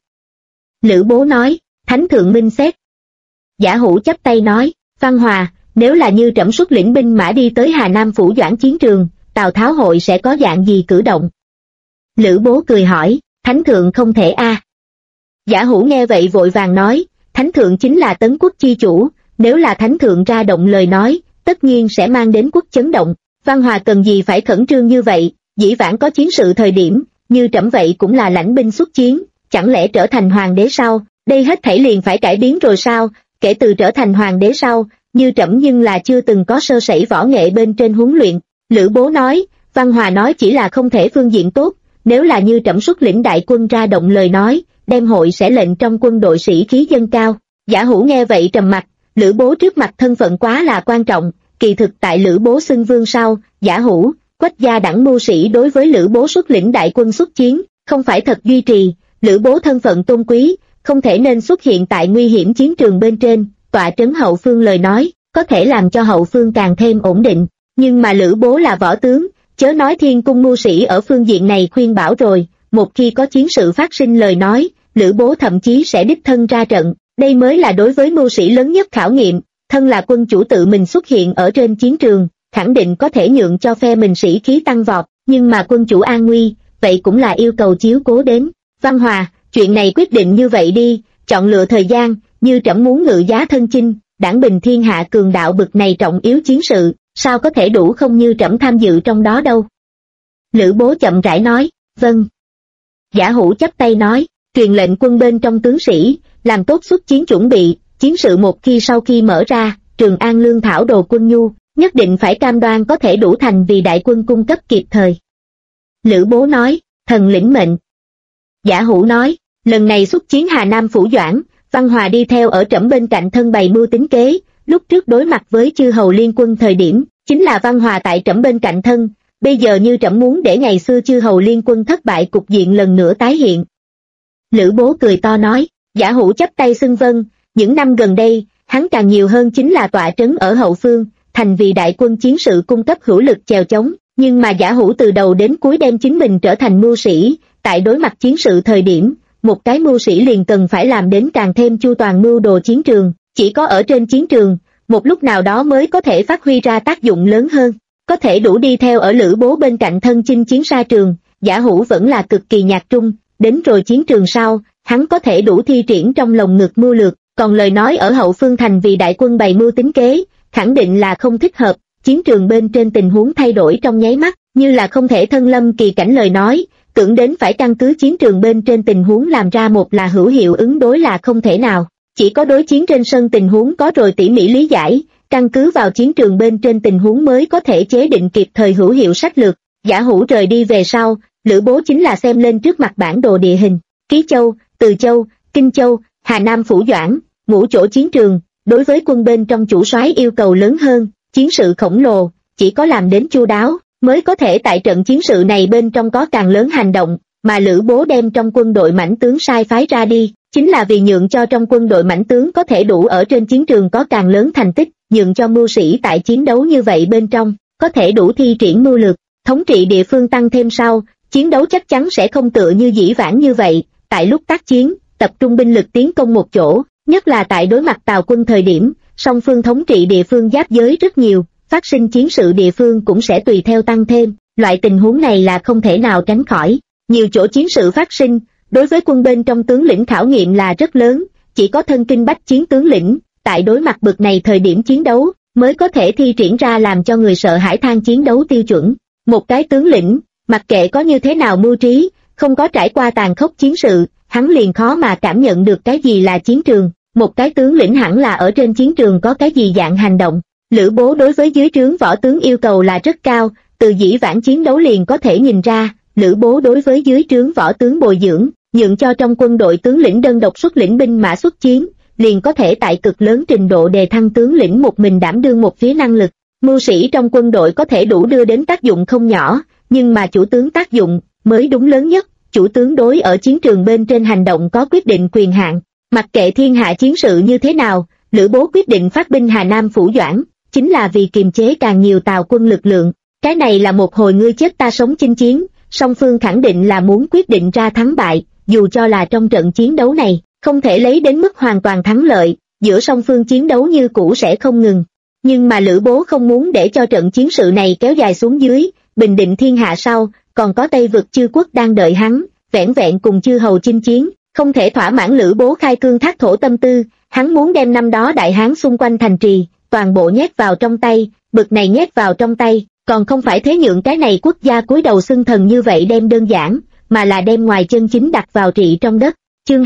Lữ Bố nói, Thánh thượng minh xét. Giả Hủ chắp tay nói, Văn Hòa, nếu là như trẫm xuất lĩnh binh mã đi tới Hà Nam Phủ Doãn chiến trường, Tào Tháo hội sẽ có dạng gì cử động? Lữ Bố cười hỏi, Thánh thượng không thể a. Giả Hủ nghe vậy vội vàng nói, Thánh thượng chính là tấn quốc chi chủ, nếu là Thánh thượng ra động lời nói, tất nhiên sẽ mang đến quốc chấn động. Văn Hòa cần gì phải khẩn trương như vậy, dĩ vãng có chiến sự thời điểm, như trẫm vậy cũng là lãnh binh xuất chiến, chẳng lẽ trở thành hoàng đế sau, đây hết thảy liền phải cải biến rồi sao? Kể từ trở thành hoàng đế sau, như trẫm nhưng là chưa từng có sơ sẩy võ nghệ bên trên huấn luyện. Lữ Bố nói, Văn Hòa nói chỉ là không thể phương diện tốt, nếu là như trẫm xuất lĩnh đại quân ra động lời nói, đem hội sẽ lệnh trong quân đội sĩ khí dâng cao. Giả Hủ nghe vậy trầm mặt, Lữ Bố trước mặt thân phận quá là quan trọng, kỳ thực tại Lữ Bố xưng vương sau, Giả Hủ, Quách gia đẳng mưu sĩ đối với Lữ Bố xuất lĩnh đại quân xuất chiến, không phải thật duy trì, Lữ Bố thân phận tôn quý, không thể nên xuất hiện tại nguy hiểm chiến trường bên trên, tọa trấn hậu phương lời nói, có thể làm cho hậu phương càng thêm ổn định, nhưng mà Lữ Bố là võ tướng, chớ nói thiên cung mưu sĩ ở phương diện này khuyên bảo rồi, một khi có chiến sự phát sinh lời nói, Lữ Bố thậm chí sẽ đích thân ra trận, đây mới là đối với mưu sĩ lớn nhất khảo nghiệm, thân là quân chủ tự mình xuất hiện ở trên chiến trường, khẳng định có thể nhượng cho phe mình sĩ khí tăng vọt, nhưng mà quân chủ an nguy, vậy cũng là yêu cầu chiếu cố đến. Văn Hòa, chuyện này quyết định như vậy đi, chọn lựa thời gian, như trẫm muốn ngự giá thân chinh, đảng bình thiên hạ cường đạo bực này trọng yếu chiến sự, sao có thể đủ không như trẫm tham dự trong đó đâu. Lữ Bố chậm rãi nói, vâng. Giả Hủ chắp tay nói, truyền lệnh quân bên trong tướng sĩ, làm tốt xuất chiến chuẩn bị, chiến sự một khi sau khi mở ra, Trường An lương thảo đồ quân nhu, nhất định phải cam đoan có thể đủ thành vì đại quân cung cấp kịp thời. Lữ Bố nói, thần lĩnh mệnh. Giả Hủ nói, lần này xuất chiến Hà Nam Phủ Doãn, Văn Hòa đi theo ở trẫm bên cạnh thân bày mưu tính kế, lúc trước đối mặt với chư hầu liên quân thời điểm, chính là Văn Hòa tại trẫm bên cạnh thân, bây giờ như trẫm muốn để ngày xưa chư hầu liên quân thất bại cục diện lần nữa tái hiện. Lữ Bố cười to nói, Giả Hủ chắp tay xưng vâng, những năm gần đây, hắn càng nhiều hơn chính là tọa trấn ở hậu phương, thành vì đại quân chiến sự cung cấp hữu lực chèo chống, nhưng mà Giả Hủ từ đầu đến cuối đem chính mình trở thành mưu sĩ, tại đối mặt chiến sự thời điểm, một cái mưu sĩ liền cần phải làm đến càng thêm chu toàn mưu đồ chiến trường, chỉ có ở trên chiến trường, một lúc nào đó mới có thể phát huy ra tác dụng lớn hơn, có thể đủ đi theo ở Lữ Bố bên cạnh thân chinh chiến xa trường, Giả Hủ vẫn là cực kỳ nhạc trung, đến rồi chiến trường sau, hắn có thể đủ thi triển trong lồng ngực mưu lược, còn lời nói ở hậu phương thành vì đại quân bày mưu tính kế, khẳng định là không thích hợp, chiến trường bên trên tình huống thay đổi trong nháy mắt, như là không thể thân lâm kỳ cảnh lời nói, tưởng đến phải căn cứ chiến trường bên trên tình huống làm ra một là hữu hiệu ứng đối là không thể nào, chỉ có đối chiến trên sân tình huống có rồi tỉ mỉ lý giải, căn cứ vào chiến trường bên trên tình huống mới có thể chế định kịp thời hữu hiệu sách lược. Giả Hủ rời đi về sau, Lữ Bố chính là xem lên trước mặt bản đồ địa hình, Ký Châu, Từ Châu, Kinh Châu, Hà Nam Phủ Doãn, ngũ chỗ chiến trường, đối với quân bên trong chủ soái yêu cầu lớn hơn, chiến sự khổng lồ, chỉ có làm đến chu đáo, mới có thể tại trận chiến sự này bên trong có càng lớn hành động, mà Lữ Bố đem trong quân đội mãnh tướng sai phái ra đi, chính là vì nhượng cho trong quân đội mãnh tướng có thể đủ ở trên chiến trường có càng lớn thành tích, nhượng cho mưu sĩ tại chiến đấu như vậy bên trong, có thể đủ thi triển mưu lược, thống trị địa phương tăng thêm sau, chiến đấu chắc chắn sẽ không tựa như dĩ vãng như vậy, tại lúc tác chiến, tập trung binh lực tiến công một chỗ, nhất là tại đối mặt Tào quân thời điểm, song phương thống trị địa phương giáp giới rất nhiều, phát sinh chiến sự địa phương cũng sẽ tùy theo tăng thêm, loại tình huống này là không thể nào tránh khỏi. Nhiều chỗ chiến sự phát sinh, đối với quân bên trong tướng lĩnh khảo nghiệm là rất lớn, chỉ có thân kinh bách chiến tướng lĩnh, tại đối mặt bực này thời điểm chiến đấu, mới có thể thi triển ra làm cho người sợ hãi than chiến đấu tiêu chuẩn. Một cái tướng lĩnh, mặc kệ có như thế nào mưu trí, không có trải qua tàn khốc chiến sự, hắn liền khó mà cảm nhận được cái gì là chiến trường. Một cái tướng lĩnh hẳn là ở trên chiến trường có cái gì dạng hành động. Lữ Bố đối với dưới trướng võ tướng yêu cầu là rất cao, từ dĩ vãng chiến đấu liền có thể nhìn ra, Lữ Bố đối với dưới trướng võ tướng bồi dưỡng, nhượng cho trong quân đội tướng lĩnh đơn độc xuất lĩnh binh mã xuất chiến, liền có thể tại cực lớn trình độ đề thăng tướng lĩnh một mình đảm đương một phía năng lực. Mưu sĩ trong quân đội có thể đủ đưa đến tác dụng không nhỏ, nhưng mà chủ tướng tác dụng mới đúng lớn nhất. Chủ tướng đối ở chiến trường bên trên hành động có quyết định quyền hạn. Mặc kệ thiên hạ chiến sự như thế nào, Lữ Bố quyết định phát binh Hà Nam Phủ Doãn, chính là vì kiềm chế càng nhiều Tào quân lực lượng. Cái này là một hồi ngươi chết ta sống chinh chiến, song phương khẳng định là muốn quyết định ra thắng bại, dù cho là trong trận chiến đấu này, không thể lấy đến mức hoàn toàn thắng lợi, giữa song phương chiến đấu như cũ sẽ không ngừng. Nhưng mà Lữ Bố không muốn để cho trận chiến sự này kéo dài xuống dưới, bình định thiên hạ sau, còn có Tây vực chư quốc đang đợi hắn, vẻn vẹn cùng chư hầu chinh chiến, không thể thỏa mãn Lữ Bố khai cương thác thổ tâm tư, hắn muốn đem năm đó Đại Hán xung quanh thành trì, toàn bộ nhét vào trong tay, bực này nhét vào trong tay, còn không phải thế nhượng cái này quốc gia cúi đầu xưng thần như vậy đem đơn giản, mà là đem ngoài chân chính đặt vào trị trong đất. Chương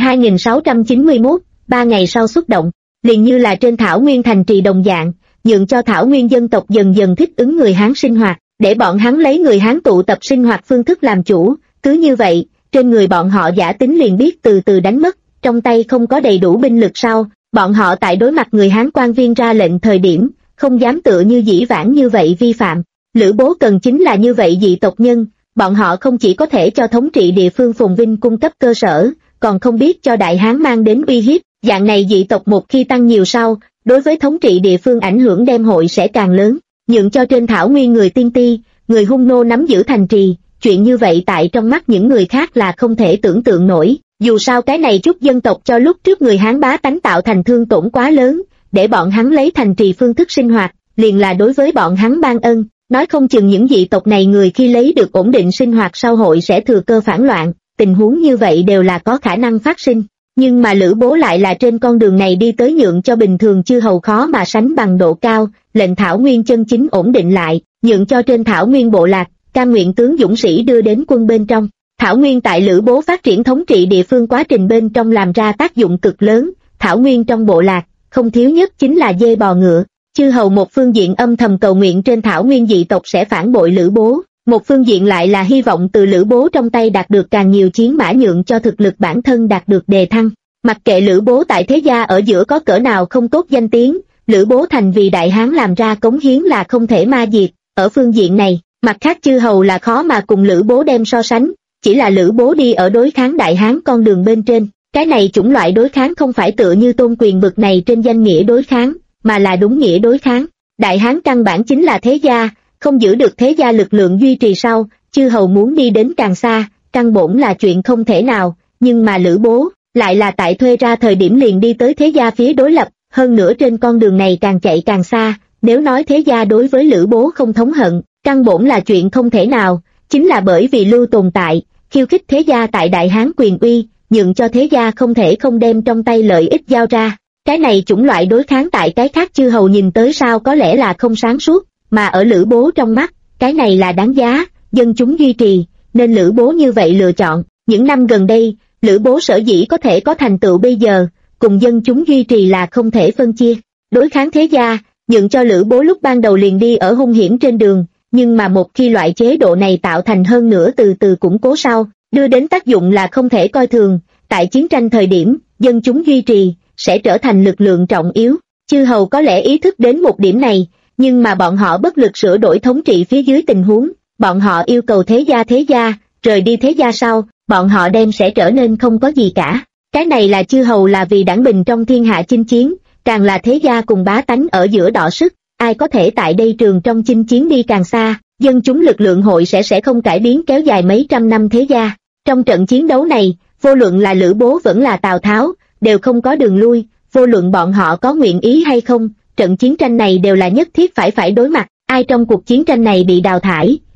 2691, 3 ngày sau xuất động, liền như là trên thảo nguyên thành trì đồng dạng, nhượng cho thảo nguyên dân tộc dần dần thích ứng người Hán sinh hoạt, để bọn hắn lấy người Hán tụ tập sinh hoạt phương thức làm chủ, cứ như vậy, trên người bọn họ giả tính liền biết từ từ đánh mất, trong tay không có đầy đủ binh lực sau, bọn họ tại đối mặt người Hán quan viên ra lệnh thời điểm, không dám tựa như dĩ vãng như vậy vi phạm. Lữ Bố cần chính là như vậy dị tộc nhân, bọn họ không chỉ có thể cho thống trị địa phương phồn vinh cung cấp cơ sở, còn không biết cho Đại Hán mang đến uy hiếp, dạng này dị tộc một khi tăng nhiều sau, đối với thống trị địa phương ảnh hưởng đem hội sẽ càng lớn, nhượng cho trên thảo nguyên người tiên ti, người hung nô nắm giữ thành trì, chuyện như vậy tại trong mắt những người khác là không thể tưởng tượng nổi, dù sao cái này chút dân tộc cho lúc trước người Hán bá tánh tạo thành thương tổn quá lớn, để bọn hắn lấy thành trì phương thức sinh hoạt, liền là đối với bọn hắn ban ân, nói không chừng những dị tộc này người khi lấy được ổn định sinh hoạt sau hội sẽ thừa cơ phản loạn, tình huống như vậy đều là có khả năng phát sinh. Nhưng mà Lữ Bố lại là trên con đường này đi tới nhượng cho bình thường chư hầu khó mà sánh bằng độ cao, lệnh thảo nguyên chân chính ổn định lại, nhượng cho trên thảo nguyên bộ lạc, cam nguyện tướng dũng sĩ đưa đến quân bên trong. Thảo nguyên tại Lữ Bố phát triển thống trị địa phương quá trình bên trong làm ra tác dụng cực lớn, thảo nguyên trong bộ lạc, không thiếu nhất chính là dê bò ngựa. Chư hầu một phương diện âm thầm cầu nguyện trên thảo nguyên dị tộc sẽ phản bội Lữ Bố, một phương diện lại là hy vọng từ Lữ Bố trong tay đạt được càng nhiều chiến mã nhượng cho thực lực bản thân đạt được đề thăng. Mặc kệ Lữ Bố tại thế gia ở giữa có cỡ nào không tốt danh tiếng, Lữ Bố thành vì Đại Hán làm ra cống hiến là không thể ma diệt. Ở phương diện này, mặt khác chư hầu là khó mà cùng Lữ Bố đem so sánh, chỉ là Lữ Bố đi ở đối kháng Đại Hán con đường bên trên, cái này chủng loại đối kháng không phải tựa như tôn quyền bực này trên danh nghĩa đối kháng, mà là đúng nghĩa đối kháng. Đại Hán căn bản chính là thế gia, không giữ được thế gia lực lượng duy trì sau, chư hầu muốn đi đến càng xa, căn bổn là chuyện không thể nào, nhưng mà Lữ Bố lại là tại thuê ra thời điểm liền đi tới thế gia phía đối lập, hơn nữa trên con đường này càng chạy càng xa, nếu nói thế gia đối với Lữ Bố không thống hận, căn bổn là chuyện không thể nào, chính là bởi vì lưu tồn tại, khiêu khích thế gia tại Đại Hán quyền uy, nhượng cho thế gia không thể không đem trong tay lợi ích giao ra. Cái này chủng loại đối kháng tại cái khác chư hầu nhìn tới sao có lẽ là không sáng suốt, mà ở Lữ Bố trong mắt, cái này là đáng giá, dân chúng duy trì, nên Lữ Bố như vậy lựa chọn. Những năm gần đây, Lữ Bố sở dĩ có thể có thành tựu bây giờ, cùng dân chúng duy trì là không thể phân chia. Đối kháng thế gia, nhượng cho Lữ Bố lúc ban đầu liền đi ở hung hiểm trên đường, nhưng mà một khi loại chế độ này tạo thành hơn nữa từ từ củng cố sau, đưa đến tác dụng là không thể coi thường, tại chiến tranh thời điểm, dân chúng duy trì, sẽ trở thành lực lượng trọng yếu. Chư hầu có lẽ ý thức đến một điểm này, nhưng mà bọn họ bất lực sửa đổi thống trị phía dưới tình huống, bọn họ yêu cầu thế gia, rời đi thế gia sau, bọn họ đem sẽ trở nên không có gì cả. Cái này là chư hầu là vì đảng bình trong thiên hạ chinh chiến, càng là thế gia cùng bá tánh ở giữa đọ sức, ai có thể tại đây trường trong chinh chiến đi càng xa, dân chúng lực lượng hội sẽ không cải biến kéo dài mấy trăm năm thế gia. Trong trận chiến đấu này, vô luận là Lữ Bố vẫn là Tào Tháo, đều không có đường lui, vô luận bọn họ có nguyện ý hay không, trận chiến tranh này đều là nhất thiết phải đối mặt, ai trong cuộc chiến tranh này bị đào thải,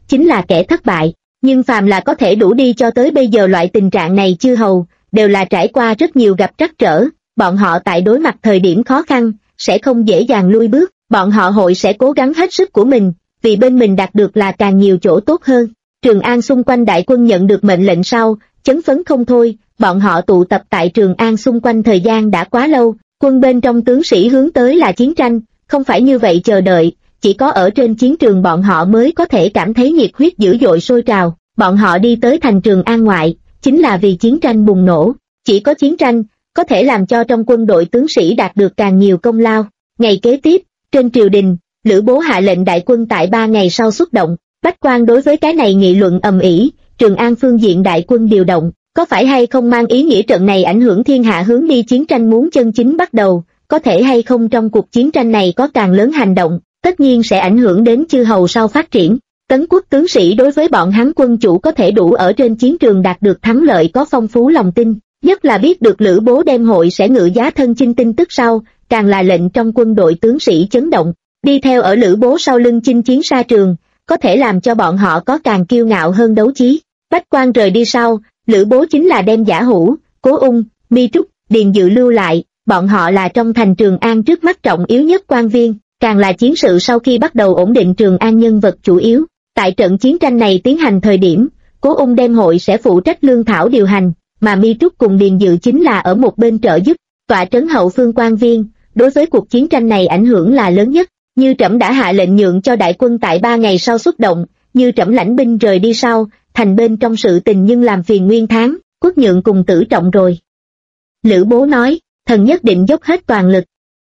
chính là kẻ thất bại. Nhưng phàm là có thể đủ đi cho tới bây giờ loại tình trạng này chư hầu, đều là trải qua rất nhiều gặp trắc trở, bọn họ tại đối mặt thời điểm khó khăn, sẽ không dễ dàng lui bước, bọn họ hội sẽ cố gắng hết sức của mình, vì bên mình đạt được là càng nhiều chỗ tốt hơn. Trường An xung quanh đại quân nhận được mệnh lệnh sau, chấn phấn không thôi, bọn họ tụ tập tại Trường An xung quanh thời gian đã quá lâu, quân bên trong tướng sĩ hướng tới là chiến tranh, không phải như vậy chờ đợi, chỉ có ở trên chiến trường bọn họ mới có thể cảm thấy nhiệt huyết dữ dội sôi trào, bọn họ đi tới thành Trường An ngoại, chính là vì chiến tranh bùng nổ, chỉ có chiến tranh, có thể làm cho trong quân đội tướng sĩ đạt được càng nhiều công lao. Ngày kế tiếp, trên triều đình, Lữ Bố hạ lệnh đại quân tại 3 ngày sau xuất động, bách quan đối với cái này nghị luận ầm ĩ. Trường An phương diện đại quân điều động, có phải hay không mang ý nghĩa trận này ảnh hưởng thiên hạ hướng đi chiến tranh muốn chân chính bắt đầu, có thể hay không trong cuộc chiến tranh này có càng lớn hành động, tất nhiên sẽ ảnh hưởng đến chư hầu sau phát triển. Tấn quốc tướng sĩ đối với bọn hắn quân chủ có thể đủ ở trên chiến trường đạt được thắng lợi có phong phú lòng tin, nhất là biết được Lữ Bố đem hội sẽ ngự giá thân chinh tin tức sau, càng là lệnh trong quân đội tướng sĩ chấn động, đi theo ở Lữ Bố sau lưng chinh chiến xa trường, có thể làm cho bọn họ có càng kiêu ngạo hơn đấu chí. Bách quan rời đi sau, Lữ Bố chính là đem Giả Hủ, Cố Ung, Mi Trúc, Điền Dự lưu lại, bọn họ là trong thành Trường An trước mắt trọng yếu nhất quan viên, càng là chiến sự sau khi bắt đầu ổn định Trường An nhân vật chủ yếu. Tại trận chiến tranh này tiến hành thời điểm, Cố Ung đem hội sẽ phụ trách lương thảo điều hành, mà Mi Trúc cùng Điền Dự chính là ở một bên trợ giúp, tọa trấn hậu phương quan viên, đối với cuộc chiến tranh này ảnh hưởng là lớn nhất. Như trẫm đã hạ lệnh nhượng cho đại quân tại 3 ngày sau xuất động, như trẫm lãnh binh rời đi sau, thành bên trong sự tình nhưng làm phiền Nguyên Thắng, Quốc Nhượng cùng Tử Trọng rồi. Lữ Bố nói, thần nhất định dốc hết toàn lực.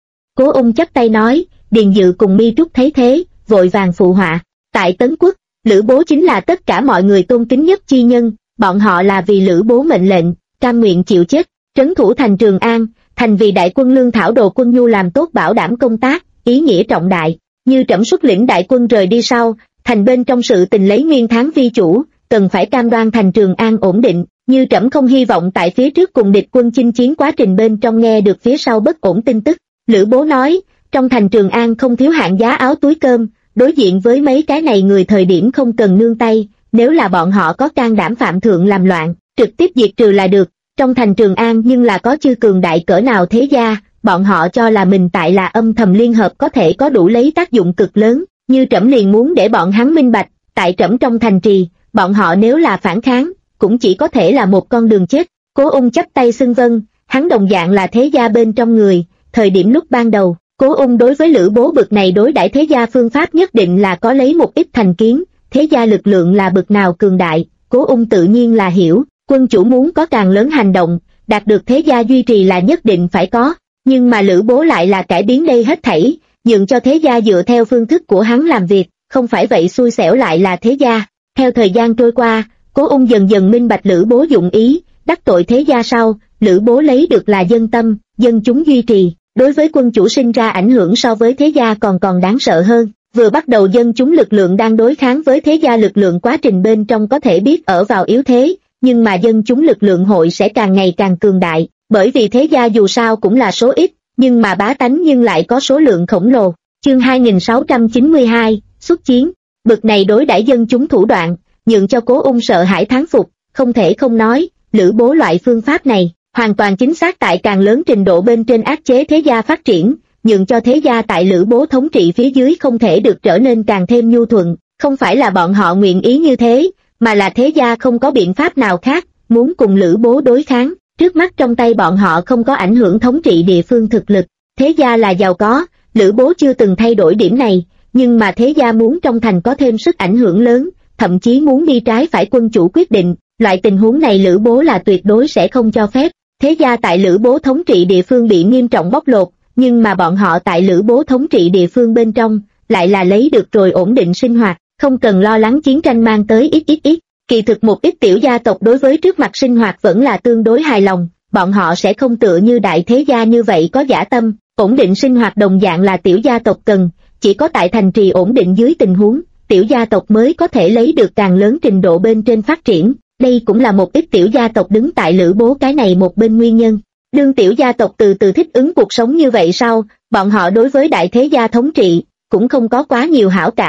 Cố Ung chắp tay nói, Điền Dự cùng Mi Trúc thấy thế, vội vàng phụ họa. Tại Tấn Quốc, Lữ Bố chính là tất cả mọi người tôn kính nhất chi nhân, bọn họ là vì Lữ Bố mệnh lệnh, cam nguyện chịu chết, trấn thủ thành Trường An, thành vì đại quân lương thảo đồ quân nhu làm tốt bảo đảm công tác, ý nghĩa trọng đại. Như trẫm xuất lĩnh đại quân rời đi sau, thành bên trong sự tình lấy Nguyên Thắng vi chủ, cần phải cam đoan thành Trường An ổn định, như trẫm không hy vọng tại phía trước cùng địch quân chinh chiến quá trình bên trong nghe được phía sau bất ổn tin tức. Lữ Bố nói, trong thành Trường An không thiếu hạng giá áo túi cơm, đối diện với mấy cái này người thời điểm không cần nương tay, nếu là bọn họ có can đảm phạm thượng làm loạn, trực tiếp diệt trừ là được. Trong thành Trường An nhưng là có chư cường đại cỡ nào thế gia, bọn họ cho là mình tại là âm thầm liên hợp có thể có đủ lấy tác dụng cực lớn, như trẫm liền muốn để bọn hắn minh bạch, tại trẫm trong thành trì, bọn họ nếu là phản kháng, cũng chỉ có thể là một con đường chết. Cố Ung chắp tay xưng vâng, hắn đồng dạng là thế gia bên trong người, thời điểm lúc ban đầu, Cố Ung đối với Lữ Bố bực này đối đãi thế gia phương pháp nhất định là có lấy một ít thành kiến, thế gia lực lượng là bực nào cường đại, Cố Ung tự nhiên là hiểu, quân chủ muốn có càng lớn hành động, đạt được thế gia duy trì là nhất định phải có, nhưng mà Lữ Bố lại là cải biến đây hết thảy, nhượng cho thế gia dựa theo phương thức của hắn làm việc, không phải vậy xui xẻo lại là thế gia. Theo thời gian trôi qua, Cố Ung dần dần minh bạch Lữ Bố dụng ý, đắc tội thế gia sau, Lữ Bố lấy được là dân tâm, dân chúng duy trì, đối với quân chủ sinh ra ảnh hưởng so với thế gia còn đáng sợ hơn. Vừa bắt đầu dân chúng lực lượng đang đối kháng với thế gia lực lượng quá trình bên trong có thể biết ở vào yếu thế, nhưng mà dân chúng lực lượng hội sẽ càng ngày càng cường đại, bởi vì thế gia dù sao cũng là số ít, nhưng mà bá tánh nhưng lại có số lượng khổng lồ. Chương 2692, xuất chiến, bực này đối đãi dân chúng thủ đoạn, nhượng cho Cố Ung sợ hãi thán phục, không thể không nói, Lữ Bố loại phương pháp này, hoàn toàn chính xác tại càng lớn trình độ bên trên áp chế thế gia phát triển, nhượng cho thế gia tại Lữ Bố thống trị phía dưới không thể được trở nên càng thêm nhu thuận, không phải là bọn họ nguyện ý như thế, mà là thế gia không có biện pháp nào khác, muốn cùng Lữ Bố đối kháng, trước mắt trong tay bọn họ không có ảnh hưởng thống trị địa phương thực lực, thế gia là giàu có, Lữ Bố chưa từng thay đổi điểm này, nhưng mà thế gia muốn trong thành có thêm sức ảnh hưởng lớn, thậm chí muốn đi trái phải quân chủ quyết định, loại tình huống này Lữ Bố là tuyệt đối sẽ không cho phép. Thế gia tại Lữ Bố thống trị địa phương bị nghiêm trọng bóc lột, nhưng mà bọn họ tại Lữ Bố thống trị địa phương bên trong, lại là lấy được rồi ổn định sinh hoạt, không cần lo lắng chiến tranh mang tới ít. Kỳ thực một ít tiểu gia tộc đối với trước mặt sinh hoạt vẫn là tương đối hài lòng, bọn họ sẽ không tựa như đại thế gia như vậy có dã tâm, ổn định sinh hoạt đồng dạng là tiểu gia tộc cần, chỉ có tại thành trì ổn định dưới tình huống, tiểu gia tộc mới có thể lấy được càng lớn trình độ bên trên phát triển. Đây cũng là một ít tiểu gia tộc đứng tại Lữ Bố cái này một bên nguyên nhân. Đương tiểu gia tộc từ từ thích ứng cuộc sống như vậy sau, bọn họ đối với đại thế gia thống trị, cũng không có quá nhiều hảo cảm,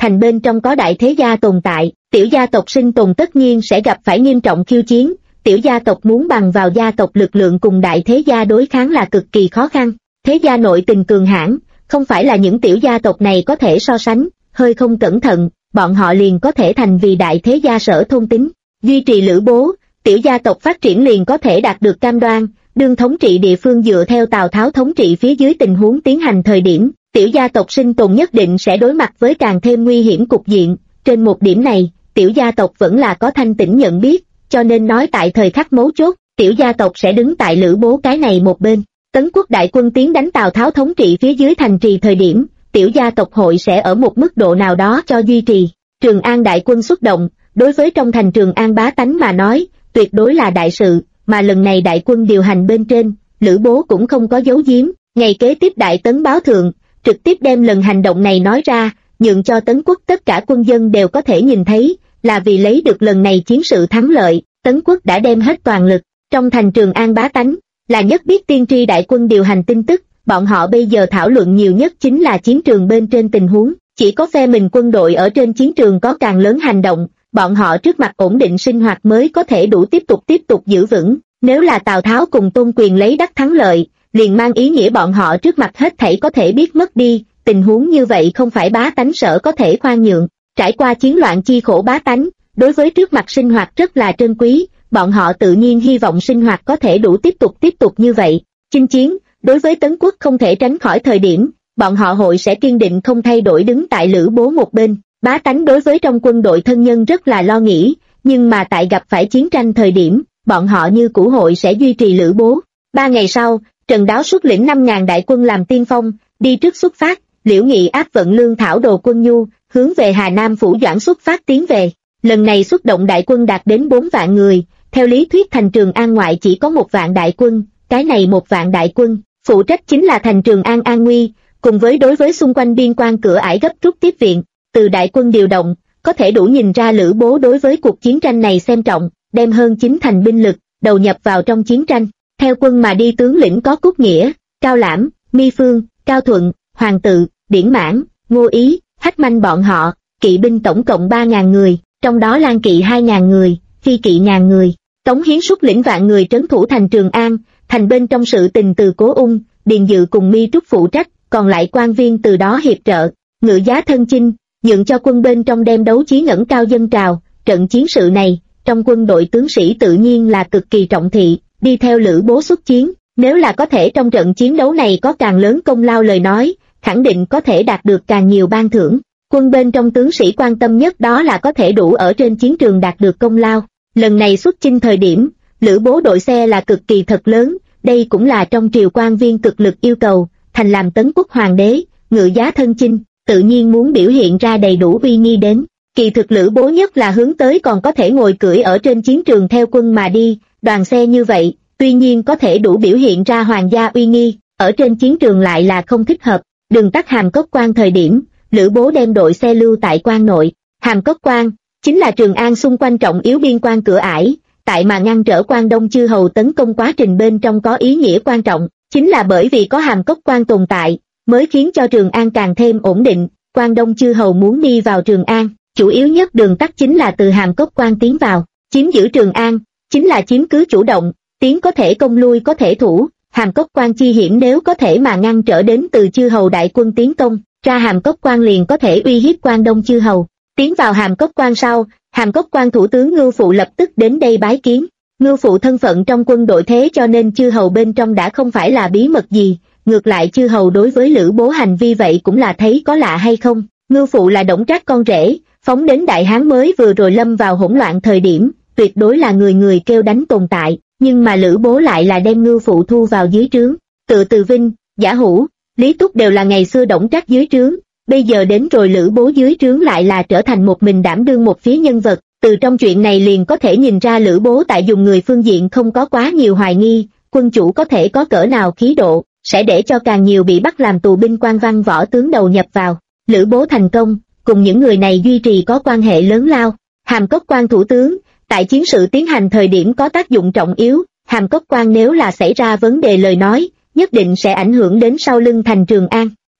thành bên trong có đại thế gia tồn tại, tiểu gia tộc sinh tồn tất nhiên sẽ gặp phải nghiêm trọng khiêu chiến, tiểu gia tộc muốn bằng vào gia tộc lực lượng cùng đại thế gia đối kháng là cực kỳ khó khăn. Thế gia nội tình cường hãn, không phải là những tiểu gia tộc này có thể so sánh, hơi không cẩn thận, bọn họ liền có thể thành vì đại thế gia Sở thôn tính. Duy trì lữ bố, tiểu gia tộc phát triển liền có thể đạt được cam đoan, đương thống trị địa phương dựa theo Tào Tháo thống trị phía dưới tình huống tiến hành thời điểm, tiểu gia tộc sinh tồn nhất định sẽ đối mặt với càng thêm nguy hiểm cục diện. Trên một điểm này, tiểu gia tộc vẫn là có thanh tỉnh nhận biết, cho nên nói tại thời khắc mấu chốt, tiểu gia tộc sẽ đứng tại lữ bố cái này một bên. Tấn quốc đại quân tiến đánh Tào Tháo thống trị phía dưới thành trì thời điểm, tiểu gia tộc hội sẽ ở một mức độ nào đó cho duy trì. Trường An đại quân xuất động, đối với trong thành Trường An bá tánh mà nói, tuyệt đối là đại sự, mà lần này đại quân điều hành bên trên, lữ bố cũng không có giấu giếm, ngày kế tiếp đại tấn báo thượng, trực tiếp đem lần hành động này nói ra, nhượng cho Tấn quốc tất cả quân dân đều có thể nhìn thấy, là vì lấy được lần này chiến sự thắng lợi, Tấn quốc đã đem hết toàn lực. Trong thành Trường An bá tánh, là nhất biết tiên tri đại quân điều hành tin tức, bọn họ bây giờ thảo luận nhiều nhất chính là chiến trường bên trên tình huống, chỉ có phe mình quân đội ở trên chiến trường có càng lớn hành động, bọn họ trước mặt ổn định sinh hoạt mới có thể đủ tiếp tục giữ vững. Nếu là Tào Tháo cùng Tôn Quyền lấy đắc thắng lợi, liền mang ý nghĩa bọn họ trước mặt hết thảy có thể biết mất đi, tình huống như vậy không phải bá tánh Sở có thể khoan nhượng. Trải qua chiến loạn chi khổ bá tánh, đối với trước mặt sinh hoạt rất là trân quý, bọn họ tự nhiên hy vọng sinh hoạt có thể đủ tiếp tục như vậy. Chinh chiến, đối với Tấn quốc không thể tránh khỏi thời điểm, bọn họ hội sẽ kiên định không thay đổi đứng tại lữ bố một bên. Bá tánh đối với trong quân đội thân nhân rất là lo nghĩ, nhưng mà tại gặp phải chiến tranh thời điểm, bọn họ như cũ hội sẽ duy trì lữ bố. 3 ngày sau, Trần Đáo xuất lĩnh 5.000 đại quân làm tiên phong, đi trước xuất phát, Liễu Nghị áp vận lương thảo đồ quân nhu, hướng về Hà Nam phủ Doãn xuất phát tiến về. Lần này xuất động đại quân đạt đến 4 vạn người, theo lý thuyết thành Trường An ngoại chỉ có 1 vạn đại quân, cái này 1 vạn đại quân, phụ trách chính là thành Trường An an nguy, cùng với đối với xung quanh biên quan cửa ải gấp rút tiếp viện. Từ đại quân điều động, có thể đủ nhìn ra lữ bố đối với cuộc chiến tranh này xem trọng, đem hơn 9 thành binh lực, đầu nhập vào trong chiến tranh. Theo quân mà đi tướng lĩnh có Cúc Nghĩa, Cao Lãm, Mi Phương, Cao Thuận, Hoàng Tự, Điển Mãn, Ngô Ý, Hách Manh bọn họ, kỵ binh tổng cộng 3.000 người, trong đó Lan kỵ 2.000 người, Phi kỵ 1.000 người. Tống Hiến xuất lĩnh vạn người trấn thủ thành Trường An, thành bên trong sự tình từ Cố Ung, Điền Dự cùng Mi Trúc phụ trách, còn lại quan viên từ đó hiệp trợ. Ngự giá thân chinh, nhượng cho quân bên trong đem đấu chí ngẩng cao dân trào. Trận chiến sự này, trong quân đội tướng sĩ tự nhiên là cực kỳ trọng thị, đi theo lữ bố xuất chiến, nếu là có thể trong trận chiến đấu này có càng lớn công lao lời nói, khẳng định có thể đạt được càng nhiều ban thưởng. Quân bên trong tướng sĩ quan tâm nhất đó là có thể đủ ở trên chiến trường đạt được công lao. Lần này xuất chinh thời điểm, lữ bố đội xe là cực kỳ thật lớn, đây cũng là trong triều quan viên cực lực yêu cầu, thành làm Tấn quốc hoàng đế, ngự giá thân chinh, tự nhiên muốn biểu hiện ra đầy đủ uy nghi đến. Kỳ thực lữ bố nhất là hướng tới còn có thể ngồi cưỡi ở trên chiến trường theo quân mà đi, đoàn xe như vậy, tuy nhiên có thể đủ biểu hiện ra hoàng gia uy nghi, ở trên chiến trường lại là không thích hợp. Đường tắt Hàm Cốc Quan thời điểm, lữ bố đem đội xe lưu tại quan nội. Hàm Cốc Quan chính là Trường An xung quanh trọng yếu biên quan cửa ải, tại mà ngăn trở Quan Đông chư hầu tấn công quá trình bên trong có ý nghĩa quan trọng, chính là bởi vì có Hàm Cốc Quan tồn tại, mới khiến cho Trường An càng thêm ổn định. Quan Đông chư hầu muốn đi vào Trường An, chủ yếu nhất đường tắt chính là từ Hàm Cốc Quan tiến vào. Chiếm giữ Trường An chính là chiếm cứ chủ động, tiến có thể công lui có thể thủ. Hàm Cốc Quan chi hiểm nếu có thể mà ngăn trở đến từ chư hầu đại quân tiến công, ra Hàm Cốc Quan liền có thể uy hiếp Quan Đông chư hầu. Tiến vào Hàm Cốc Quan sau, Hàm Cốc Quan thủ tướng Ngưu Phụ lập tức đến đây bái kiến. Ngưu Phụ thân phận trong quân đội thế cho nên chư hầu bên trong đã không phải là bí mật gì, ngược lại chư hầu đối với lữ bố hành vi vậy cũng là thấy có lạ hay không. Ngưu Phụ là Đổng Trác con rể, phóng đến Đại Hán mới vừa rồi lâm vào hỗn loạn thời điểm, tuyệt đối là người người kêu đánh tồn tại, nhưng mà lữ bố lại là đem Ngưu Phụ thu vào dưới trướng. Từ Vinh, Giả Hữu, Lý Túc đều là ngày xưa Đổng Trác dưới trướng, bây giờ đến rồi lữ bố dưới trướng lại là trở thành một mình đảm đương một phía nhân vật. Từ trong chuyện này liền có thể nhìn ra lữ bố tại dùng người phương diện không có quá nhiều hoài nghi, quân chủ có thể có cỡ nào khí độ, sẽ để cho càng nhiều bị bắt làm tù binh quan văn võ tướng đầu nhập vào. Lữ bố thành công, cùng những người này duy trì có quan hệ lớn lao. Hàm Cốc Quan thủ tướng, tại chiến sự tiến hành thời điểm có tác dụng trọng yếu, Hàm Cốc Quan nếu là xảy ra vấn đề lời nói, nhất định sẽ ảnh hưởng đến sau lưng thành Trường An.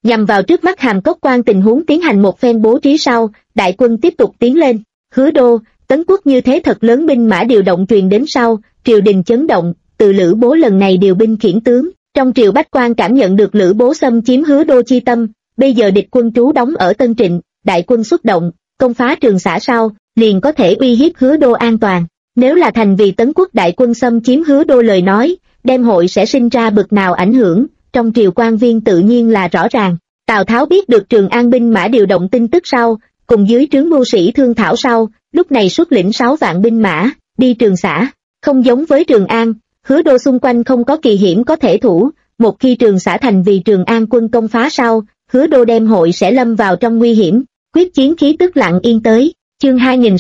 nhằm vào trước mắt Hàm Cốc Quan tình huống tiến hành một phen bố trí sau, đại quân tiếp tục tiến lên. Hứa Đô, Tấn Quốc như thế thật lớn binh mã điều động truyền đến sau, triều đình chấn động, từ Lữ Bố lần này điều binh khiển tướng, trong triều bách quan cảm nhận được Lữ Bố xâm chiếm Hứa Đô chi tâm, bây giờ địch quân trú đóng ở Tân Trịnh, đại quân xuất động, công phá Trường Xã sau, liền có thể uy hiếp Hứa Đô an toàn. Nếu là thành vì Tấn Quốc đại quân xâm chiếm Hứa Đô lời nói, đem hội sẽ sinh ra bực nào ảnh hưởng, trong triều quan viên tự nhiên là rõ ràng. Tào Tháo biết được Trường An binh mã điều động tin tức sau, cùng dưới trướng mưu sĩ thương thảo sau, lúc này xuất lĩnh 6 vạn binh mã, đi Trường Xã. Không giống với Trường An, Hứa Đô xung quanh không có kỳ hiểm có thể thủ, một khi Trường Xã thành vì Trường An quân công phá sau, Hứa Đô đem hội sẽ lâm vào trong nguy hiểm, quyết chiến khí tức lặng yên tới. Chương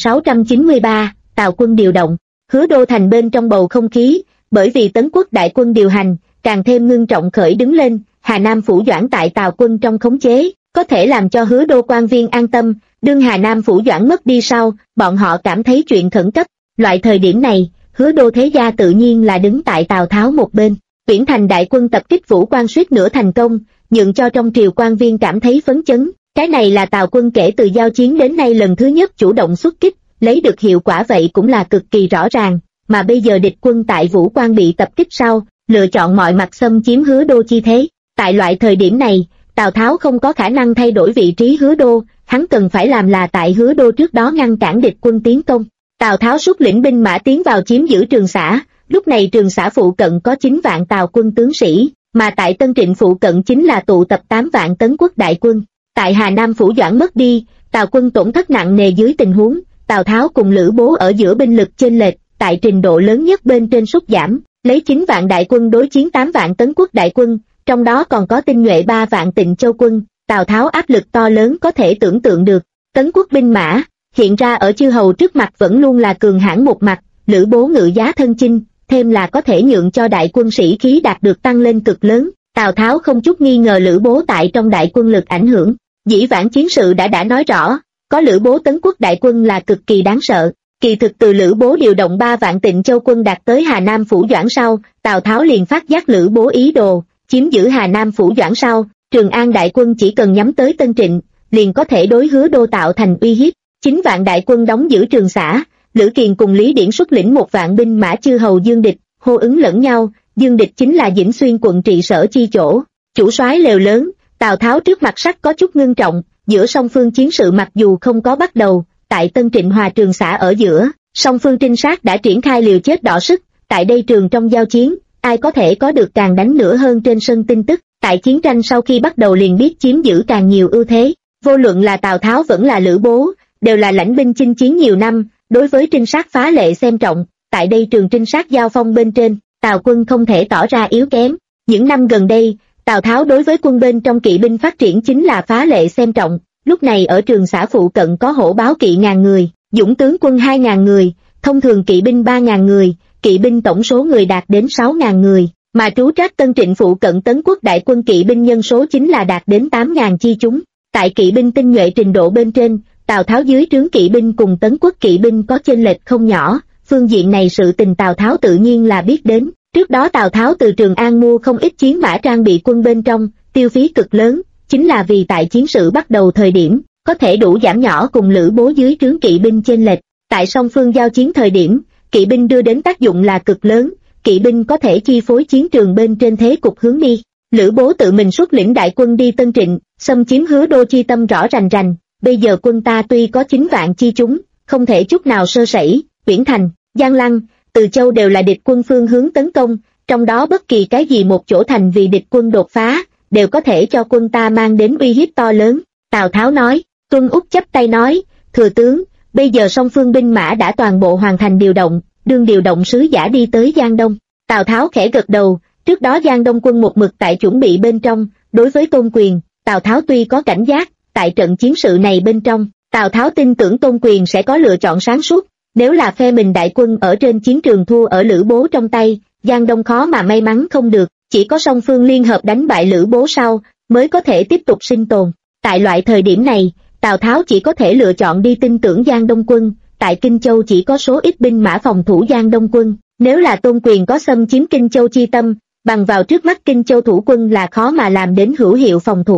2693, Tào quân điều động. Hứa Đô thành bên trong bầu không khí, bởi vì Tấn Quốc đại quân điều hành, càng thêm ngưng trọng khởi đứng lên, Hà Nam phủ Doãn tại Tào quân trong khống chế, có thể làm cho Hứa Đô quan viên an tâm, đương Hà Nam phủ Doãn mất đi sau, bọn họ cảm thấy chuyện khẩn cấp. Loại thời điểm này, Hứa Đô thế gia tự nhiên là đứng tại Tào Tháo một bên. Uyển Thành đại quân tập kích Vũ Quan suýt nữa thành công, nhượng cho trong triều quan viên cảm thấy phấn chấn. Cái này là Tào quân kể từ giao chiến đến nay lần thứ nhất chủ động xuất kích, lấy được hiệu quả vậy cũng là cực kỳ rõ ràng, mà bây giờ địch quân tại Vũ Quan bị tập kích sau, lựa chọn mọi mặt xâm chiếm Hứa Đô chi thế. Tại loại thời điểm này, Tào Tháo không có khả năng thay đổi vị trí Hứa Đô, hắn cần phải làm là tại Hứa Đô trước đó ngăn cản địch quân tiến công. Tào Tháo xuất lĩnh binh mã tiến vào chiếm giữ Trường Xã, lúc này Trường Xã phụ cận có 9 vạn Tào quân tướng sĩ, mà tại Tân Trịnh phụ cận chính là tụ tập 8 vạn Tấn Quốc đại quân. Tại Hà Nam phủ Doãn mất đi, Tào quân tổn thất nặng nề dưới tình huống, Tào Tháo cùng Lữ Bố ở giữa binh lực chênh lệch, tại trình độ lớn nhất bên trên sút giảm, lấy 9 vạn đại quân đối chiến 8 vạn Tấn Quốc đại quân, trong đó còn có tinh nhuệ 3 vạn Tịnh Châu quân, Tào Tháo áp lực to lớn có thể tưởng tượng được. Tấn Quốc binh mã, hiện ra ở chư hầu trước mặt vẫn luôn là cường hãn một mặt, Lữ Bố ngự giá thân chinh, thêm là có thể nhượng cho đại quân sĩ khí đạt được tăng lên cực lớn. Tào Tháo không chút nghi ngờ Lữ Bố tại trong đại quân lực ảnh hưởng. Dĩ vãng chiến sự đã nói rõ, có Lữ Bố Tấn Quốc đại quân là cực kỳ đáng sợ. Kỳ thực từ Lữ Bố điều động 3 vạn Tịnh Châu quân đạt tới Hà Nam phủ Doãn sau, Tào Tháo liền phát giác Lữ Bố ý đồ chiếm giữ Hà Nam phủ Doãn sau, Trường An đại quân chỉ cần nhắm tới Tân Trịnh, liền có thể đối Hứa Đô tạo thành uy hiếp. 9 vạn đại quân đóng giữ Trường Xã, Lữ Kiền cùng Lý Điển xuất lĩnh 1 vạn binh mã chư hầu Dương Địch, hô ứng lẫn nhau. Dương Địch chính là Dĩnh Xuyên quận trị sở chi chỗ, chủ soái lều lớn. Tào Tháo trước mặt sắc có chút ngưng trọng, giữa song phương chiến sự mặc dù không có bắt đầu, tại Tân Trịnh hòa Trường Xã ở giữa, song phương trinh sát đã triển khai liều chết đỏ sức, tại đây trường trong giao chiến, ai có thể có được càng đánh nữa hơn trên sân tin tức, tại chiến tranh sau khi bắt đầu liền biết chiếm giữ càng nhiều ưu thế, vô luận là Tào Tháo vẫn là Lữ Bố, đều là lãnh binh chinh chiến nhiều năm, đối với trinh sát phá lệ xem trọng, tại đây trường trinh sát giao phong bên trên, Tào quân không thể tỏ ra yếu kém. Những năm gần đây, Tào Tháo đối với quân bên trong kỵ binh phát triển chính là phá lệ xem trọng, lúc này ở Trường Xã phụ cận có hổ báo kỵ 1000 người, dũng tướng quân 2000 người, thông thường kỵ binh 3000 người, kỵ binh tổng số người đạt đến 6000 người, mà trú trách Tân Trịnh phụ cận Tấn Quốc đại quân kỵ binh nhân số chính là đạt đến 8000 chi chúng. Tại kỵ binh tinh nhuệ trình độ bên trên, Tào Tháo dưới trướng kỵ binh cùng Tấn Quốc kỵ binh có chênh lệch không nhỏ, phương diện này sự tình Tào Tháo tự nhiên là biết đến. Trước đó Tào Tháo từ Trường An mua không ít chiến mã trang bị quân bên trong, tiêu phí cực lớn, chính là vì tại chiến sự bắt đầu thời điểm, có thể đủ giảm nhỏ cùng Lữ Bố dưới trướng kỵ binh chênh lệch. Tại song phương giao chiến thời điểm, kỵ binh đưa đến tác dụng là cực lớn, kỵ binh có thể chi phối chiến trường bên trên thế cục hướng đi. Lữ Bố tự mình xuất lĩnh đại quân đi Tân Trịnh, xâm chiếm Hứa Đô chi tâm rõ rành rành, bây giờ quân ta tuy có 9 vạn chi chúng, không thể chút nào sơ sẩy, Uyển Thành, Giang Lăng, Từ Châu đều là địch quân phương hướng tấn công, trong đó bất kỳ cái gì một chỗ thành vì địch quân đột phá, đều có thể cho quân ta mang đến uy hiếp to lớn. Tào Tháo nói. Tuân Úc chắp tay nói, thừa tướng, bây giờ song phương binh mã đã toàn bộ hoàn thành điều động, đương điều động sứ giả đi tới Giang Đông. Tào Tháo khẽ gật đầu, trước đó Giang Đông quân một mực tại chuẩn bị bên trong, đối với Tôn Quyền, Tào Tháo tuy có cảnh giác, tại trận chiến sự này bên trong, Tào Tháo tin tưởng Tôn Quyền sẽ có lựa chọn sáng suốt, nếu là phe mình đại quân ở trên chiến trường thua ở Lữ Bố trong tay, Giang Đông khó mà may mắn không được, chỉ có song phương liên hợp đánh bại Lữ Bố sau, mới có thể tiếp tục sinh tồn. Tại loại thời điểm này, Tào Tháo chỉ có thể lựa chọn đi tin tưởng Giang Đông quân, tại Kinh Châu chỉ có số ít binh mã phòng thủ Giang Đông quân, nếu là Tôn Quyền có xâm chiếm Kinh Châu chi tâm, bằng vào trước mắt Kinh Châu thủ quân là khó mà làm đến hữu hiệu phòng thủ.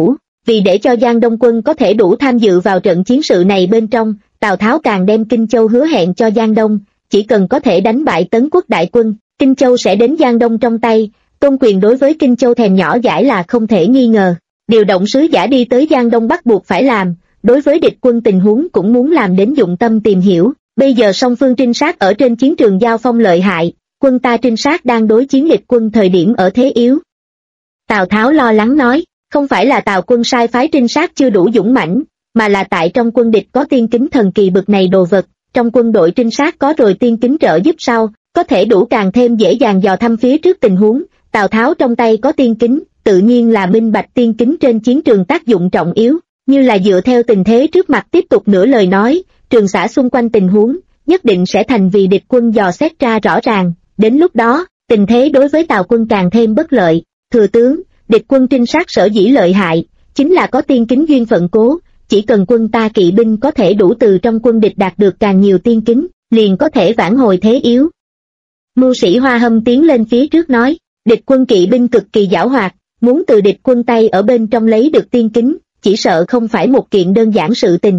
Vì để cho Giang Đông quân có thể đủ tham dự vào trận chiến sự này bên trong, Tào Tháo càng đem Kinh Châu hứa hẹn cho Giang Đông, chỉ cần có thể đánh bại Tấn quốc đại quân, Kinh Châu sẽ đến Giang Đông trong tay. Tôn Quyền đối với Kinh Châu thèm nhỏ dãi là không thể nghi ngờ, điều động sứ giả đi tới Giang Đông bắt buộc phải làm, đối với địch quân tình huống cũng muốn làm đến dụng tâm tìm hiểu. Bây giờ song phương trinh sát ở trên chiến trường giao phong lợi hại, quân ta trinh sát đang đối chiến địch quân thời điểm ở thế yếu. Tào Tháo lo lắng nói, không phải là Tào quân sai phái trinh sát chưa đủ dũng mãnh, mà là tại trong quân địch có tiên kính thần kỳ bực này đồ vật, trong quân đội trinh sát có rồi tiên kính trợ giúp sau, có thể đủ càng thêm dễ dàng dò thăm phía trước tình huống. Tào Tháo trong tay có tiên kính, tự nhiên là minh bạch tiên kính trên chiến trường tác dụng trọng yếu, như là dựa theo tình thế trước mặt tiếp tục nửa lời nói, trường xã xung quanh tình huống, nhất định sẽ thành vì địch quân dò xét ra rõ ràng, đến lúc đó, tình thế đối với Tào quân càng thêm bất lợi. Thừa tướng, địch quân trinh sát sở dĩ lợi hại, chính là có tiên kính duyên phận cố, chỉ cần quân ta kỵ binh có thể đủ từ trong quân địch đạt được càng nhiều tiên kính, liền có thể vãn hồi thế yếu. Mưu sĩ Hoa Hâm tiến lên phía trước nói, địch quân kỵ binh cực kỳ giảo hoạt, muốn từ địch quân tay ở bên trong lấy được tiên kính, chỉ sợ không phải một kiện đơn giản sự tình.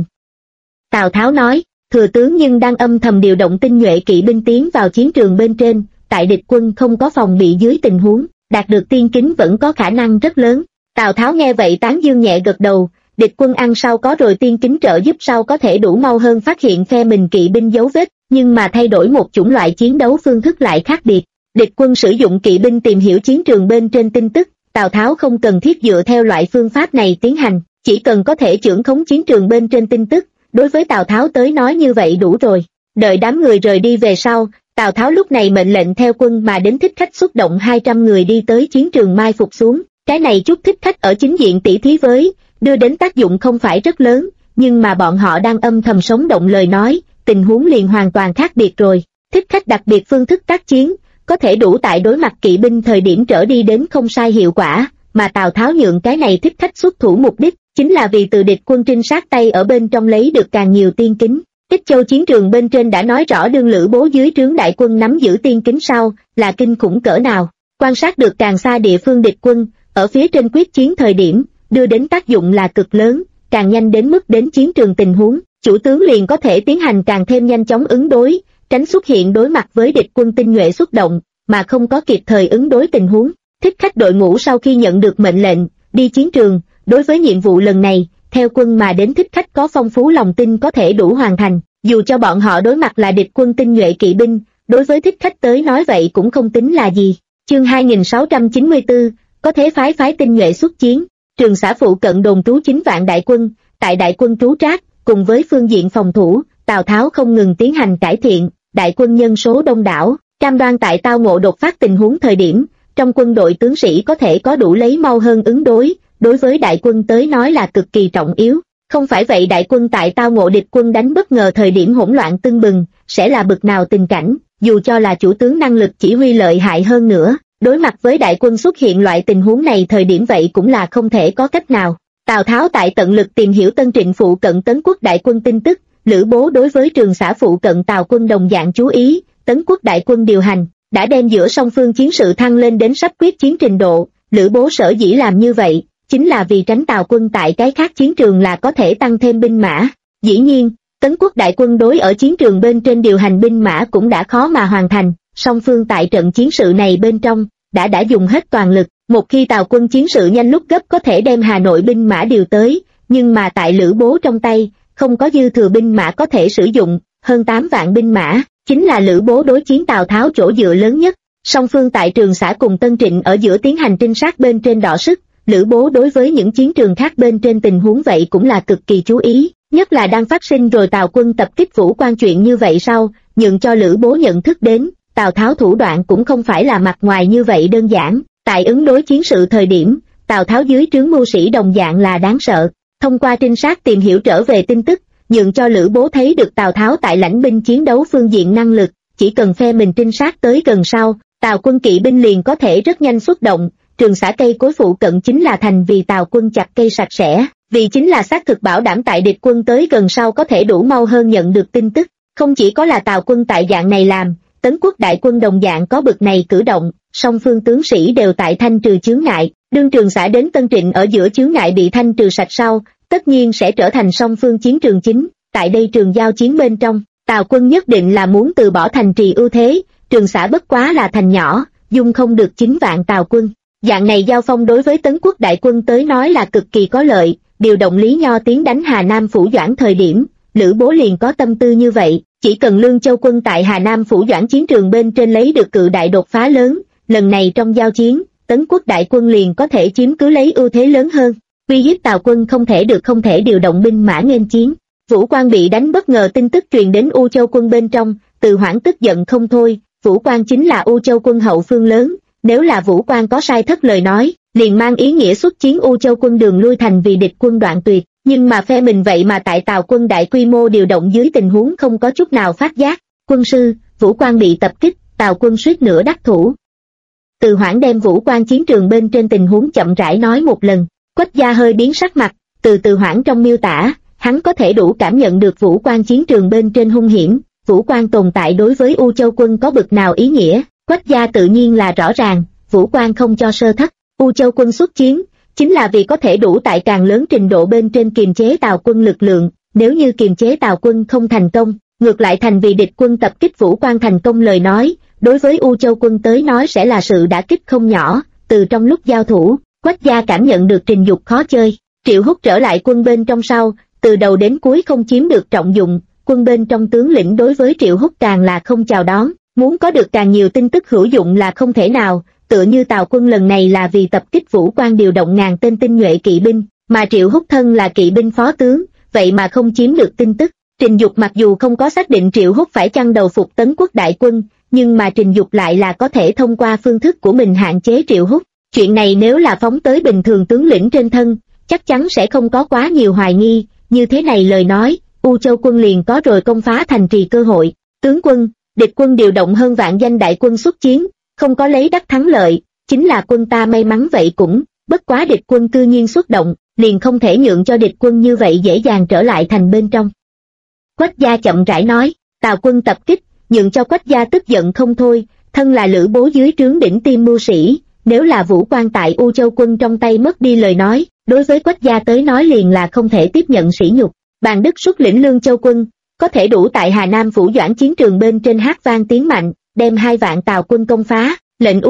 Tào Tháo nói, thừa tướng nhưng đang âm thầm điều động tinh nhuệ kỵ binh tiến vào chiến trường bên trên, tại địch quân không có phòng bị dưới tình huống, đạt được tiên kính vẫn có khả năng rất lớn. Tào Tháo nghe vậy tán dương nhẹ gật đầu, địch quân ăn sau có rồi tiên kính trợ giúp sau có thể đủ mau hơn phát hiện phe mình kỵ binh dấu vết, nhưng mà thay đổi một chủng loại chiến đấu phương thức lại khác biệt. Địch quân sử dụng kỵ binh tìm hiểu chiến trường bên trên tin tức, Tào Tháo không cần thiết dựa theo loại phương pháp này tiến hành, chỉ cần có thể chưởng khống chiến trường bên trên tin tức, đối với Tào Tháo tới nói như vậy đủ rồi. Đợi đám người rời đi về sau, Tào Tháo lúc này mệnh lệnh theo quân mà đến thích khách xuất động 200 người đi tới chiến trường mai phục xuống, cái này chút thích khách ở chính diện tỷ thí với, đưa đến tác dụng không phải rất lớn, nhưng mà bọn họ đang âm thầm sống động lời nói, tình huống liền hoàn toàn khác biệt rồi. Thích khách đặc biệt phương thức tác chiến, có thể đủ tại đối mặt kỵ binh thời điểm trở đi đến không sai hiệu quả, mà Tào Tháo nhượng cái này thích khách xuất thủ mục đích, chính là vì từ địch quân trinh sát tay ở bên trong lấy được càng nhiều tiên kính. Ích Châu chiến trường bên trên đã nói rõ đương Lữ Bố dưới trướng đại quân nắm giữ tiên kính sau, là kinh khủng cỡ nào. Quan sát được càng xa địa phương địch quân, ở phía trên quyết chiến thời điểm, đưa đến tác dụng là cực lớn, càng nhanh đến mức đến chiến trường tình huống, chủ tướng liền có thể tiến hành càng thêm nhanh chóng ứng đối, tránh xuất hiện đối mặt với địch quân tinh nhuệ xuất động, mà không có kịp thời ứng đối tình huống. Thích khách đội ngũ sau khi nhận được mệnh lệnh, đi chiến trường, đối với nhiệm vụ lần này, theo quân mà đến thích khách có phong phú lòng tin có thể đủ hoàn thành, dù cho bọn họ đối mặt là địch quân tinh nhuệ kỵ binh, đối với thích khách tới nói vậy cũng không tính là gì. Chương 2694, có thế phái tinh nhuệ xuất chiến, trường xã phụ cận đồn trú 9 vạn đại quân, tại đại quân trú trác, cùng với phương diện phòng thủ, Tào Tháo không ngừng tiến hành cải thiện, đại quân nhân số đông đảo, cam đoan tại tao ngộ đột phát tình huống thời điểm, trong quân đội tướng sĩ có thể có đủ lấy mau hơn ứng đối với đại quân tới nói là cực kỳ trọng yếu. Không phải vậy đại quân tại tao ngộ địch quân đánh bất ngờ thời điểm hỗn loạn tưng bừng, sẽ là bực nào tình cảnh, dù cho là chủ tướng năng lực chỉ huy lợi hại hơn nữa, đối mặt với đại quân xuất hiện loại tình huống này thời điểm vậy cũng là không thể có cách nào. Tào Tháo tại tận lực tìm hiểu Tân Trịnh phụ cận Tấn quốc đại quân tin tức, Lữ Bố đối với trường xã phụ cận Tào quân đồng dạng chú ý, Tấn quốc đại quân điều hành, đã đem giữa song phương chiến sự thăng lên đến sắp quyết chiến trình độ. Lữ Bố sở dĩ làm như vậy, chính là vì tránh Tào quân tại cái khác chiến trường là có thể tăng thêm binh mã. Dĩ nhiên, Tấn quốc đại quân đối ở chiến trường bên trên điều hành binh mã cũng đã khó mà hoàn thành, song phương tại trận chiến sự này bên trong, đã dùng hết toàn lực. Một khi Tào quân chiến sự nhanh lúc gấp có thể đem Hà Nội binh mã điều tới, nhưng mà tại Lữ Bố trong tay, không có dư thừa binh mã có thể sử dụng, hơn 8 vạn binh mã, chính là Lữ Bố đối chiến Tào Tháo chỗ dựa lớn nhất. Song phương tại Trường Xã cùng Tân Trịnh ở giữa tiến hành trinh sát bên trên đọ sức, Lữ Bố đối với những chiến trường khác bên trên tình huống vậy cũng là cực kỳ chú ý, nhất là đang phát sinh rồi Tào quân tập kích Vũ Quan chuyện như vậy sau, nhượng cho Lữ Bố nhận thức đến, Tào Tháo thủ đoạn cũng không phải là mặt ngoài như vậy đơn giản, tại ứng đối chiến sự thời điểm, Tào Tháo dưới trướng mưu sĩ đồng dạng là đáng sợ, thông qua trinh sát tìm hiểu trở về tin tức, nhượng cho Lữ Bố thấy được Tào Tháo tại lãnh binh chiến đấu phương diện năng lực, chỉ cần phe mình trinh sát tới gần sau, Tào quân kỵ binh liền có thể rất nhanh xuất động. Trường xã cây cối phụ cận chính là thành vì Tào quân chặt cây sạch sẽ, vì chính là xác thực bảo đảm tại địch quân tới gần sau có thể đủ mau hơn nhận được tin tức. Không chỉ có là Tào quân tại dạng này làm, Tấn quốc đại quân đồng dạng có bực này cử động, song phương tướng sĩ đều tại thanh trừ chướng ngại, Đương Trường xã đến Tân Trịnh ở giữa chướng ngại bị thanh trừ sạch sau, tất nhiên sẽ trở thành song phương chiến trường chính. Tại đây trường giao chiến bên trong, Tào quân nhất định là muốn từ bỏ thành trì ưu thế, Trường xã bất quá là thành nhỏ, dung không được 9 vạn Tào quân. Dạng này giao phong đối với Tấn quốc đại quân tới nói là cực kỳ có lợi, điều động Lý Nho tiến đánh Hà Nam Phủ Doãn thời điểm, Lữ Bố liền có tâm tư như vậy, chỉ cần Lương Châu quân tại Hà Nam Phủ Doãn chiến trường bên trên lấy được cự đại đột phá lớn, lần này trong giao chiến, Tấn quốc đại quân liền có thể chiếm cứ lấy ưu thế lớn hơn. Uy hiếp Tào quân không thể điều động binh mã nghênh chiến. Vũ Quan bị đánh bất ngờ tin tức truyền đến U Châu quân bên trong, Từ Hoảng tức giận không thôi, Vũ Quan chính là U Châu quân hậu phương lớn, nếu là Vũ Quan có sai thất lời nói, liền mang ý nghĩa xuất chiến U Châu quân đường lui thành vì địch quân đoạn tuyệt, nhưng mà phe mình vậy mà tại Tào quân đại quy mô điều động dưới tình huống không có chút nào phát giác, quân sư, Vũ Quan bị tập kích, Tào quân suýt nữa đắc thủ. Từ Hoảng đem Vũ Quan chiến trường bên trên tình huống chậm rãi nói một lần, Quách Gia hơi biến sắc mặt, Từ Hoảng trong miêu tả, hắn có thể đủ cảm nhận được Vũ Quan chiến trường bên trên hung hiểm, Vũ Quan tồn tại đối với U Châu quân có bực nào ý nghĩa, Quách Gia tự nhiên là rõ ràng, Vũ Quan không cho sơ thất, U Châu quân xuất chiến, chính là vì có thể đủ tại càng lớn trình độ bên trên kiềm chế Tào quân lực lượng, nếu như kiềm chế Tào quân không thành công, ngược lại thành vì địch quân tập kích Vũ Quan thành công lời nói, đối với U Châu quân tới nói sẽ là sự đả kích không nhỏ. Từ trong lúc giao thủ, Quách Gia cảm nhận được Trình Dục khó chơi, Triệu Húc trở lại quân bên trong sau, từ đầu đến cuối không chiếm được trọng dụng, quân bên trong tướng lĩnh đối với Triệu Húc càng là không chào đón, muốn có được càng nhiều tin tức hữu dụng là không thể nào, tựa như Tào quân lần này là vì tập kích Vũ Quan điều động ngàn tên tinh nhuệ kỵ binh, mà Triệu Húc thân là kỵ binh phó tướng, vậy mà không chiếm được tin tức. Trình Dục mặc dù không có xác định Triệu Húc phải chăng đầu phục Tấn quốc đại quân, nhưng mà Trình Dục lại là có thể thông qua phương thức của mình hạn chế Triệu Húc. Chuyện này nếu là phóng tới bình thường tướng lĩnh trên thân, chắc chắn sẽ không có quá nhiều hoài nghi, như thế này lời nói, U Châu quân liền có rồi công phá thành trì cơ hội. Tướng quân, địch quân điều động hơn vạn danh đại quân xuất chiến, không có lấy đắc thắng lợi, chính là quân ta may mắn vậy cũng, bất quá địch quân cư nhiên xuất động, liền không thể nhượng cho địch quân như vậy dễ dàng trở lại thành bên trong. Quách Gia chậm rãi nói, Tào quân tập kích, nhượng cho Quách Gia tức giận không thôi, thân là Lữ Bố dưới trướng đỉnh tiêm mưu sĩ, nếu là Vũ Quan tại U Châu quân trong tay mất đi lời nói, đối với Quách Gia tới nói liền là không thể tiếp nhận sỉ nhục. Bàn Đức xuất lĩnh Lương Châu quân, có thể đủ tại Hà Nam Phủ Doãn chiến trường bên trên hát vang tiếng mạnh, đem 2 vạn Tào quân công phá, lệnh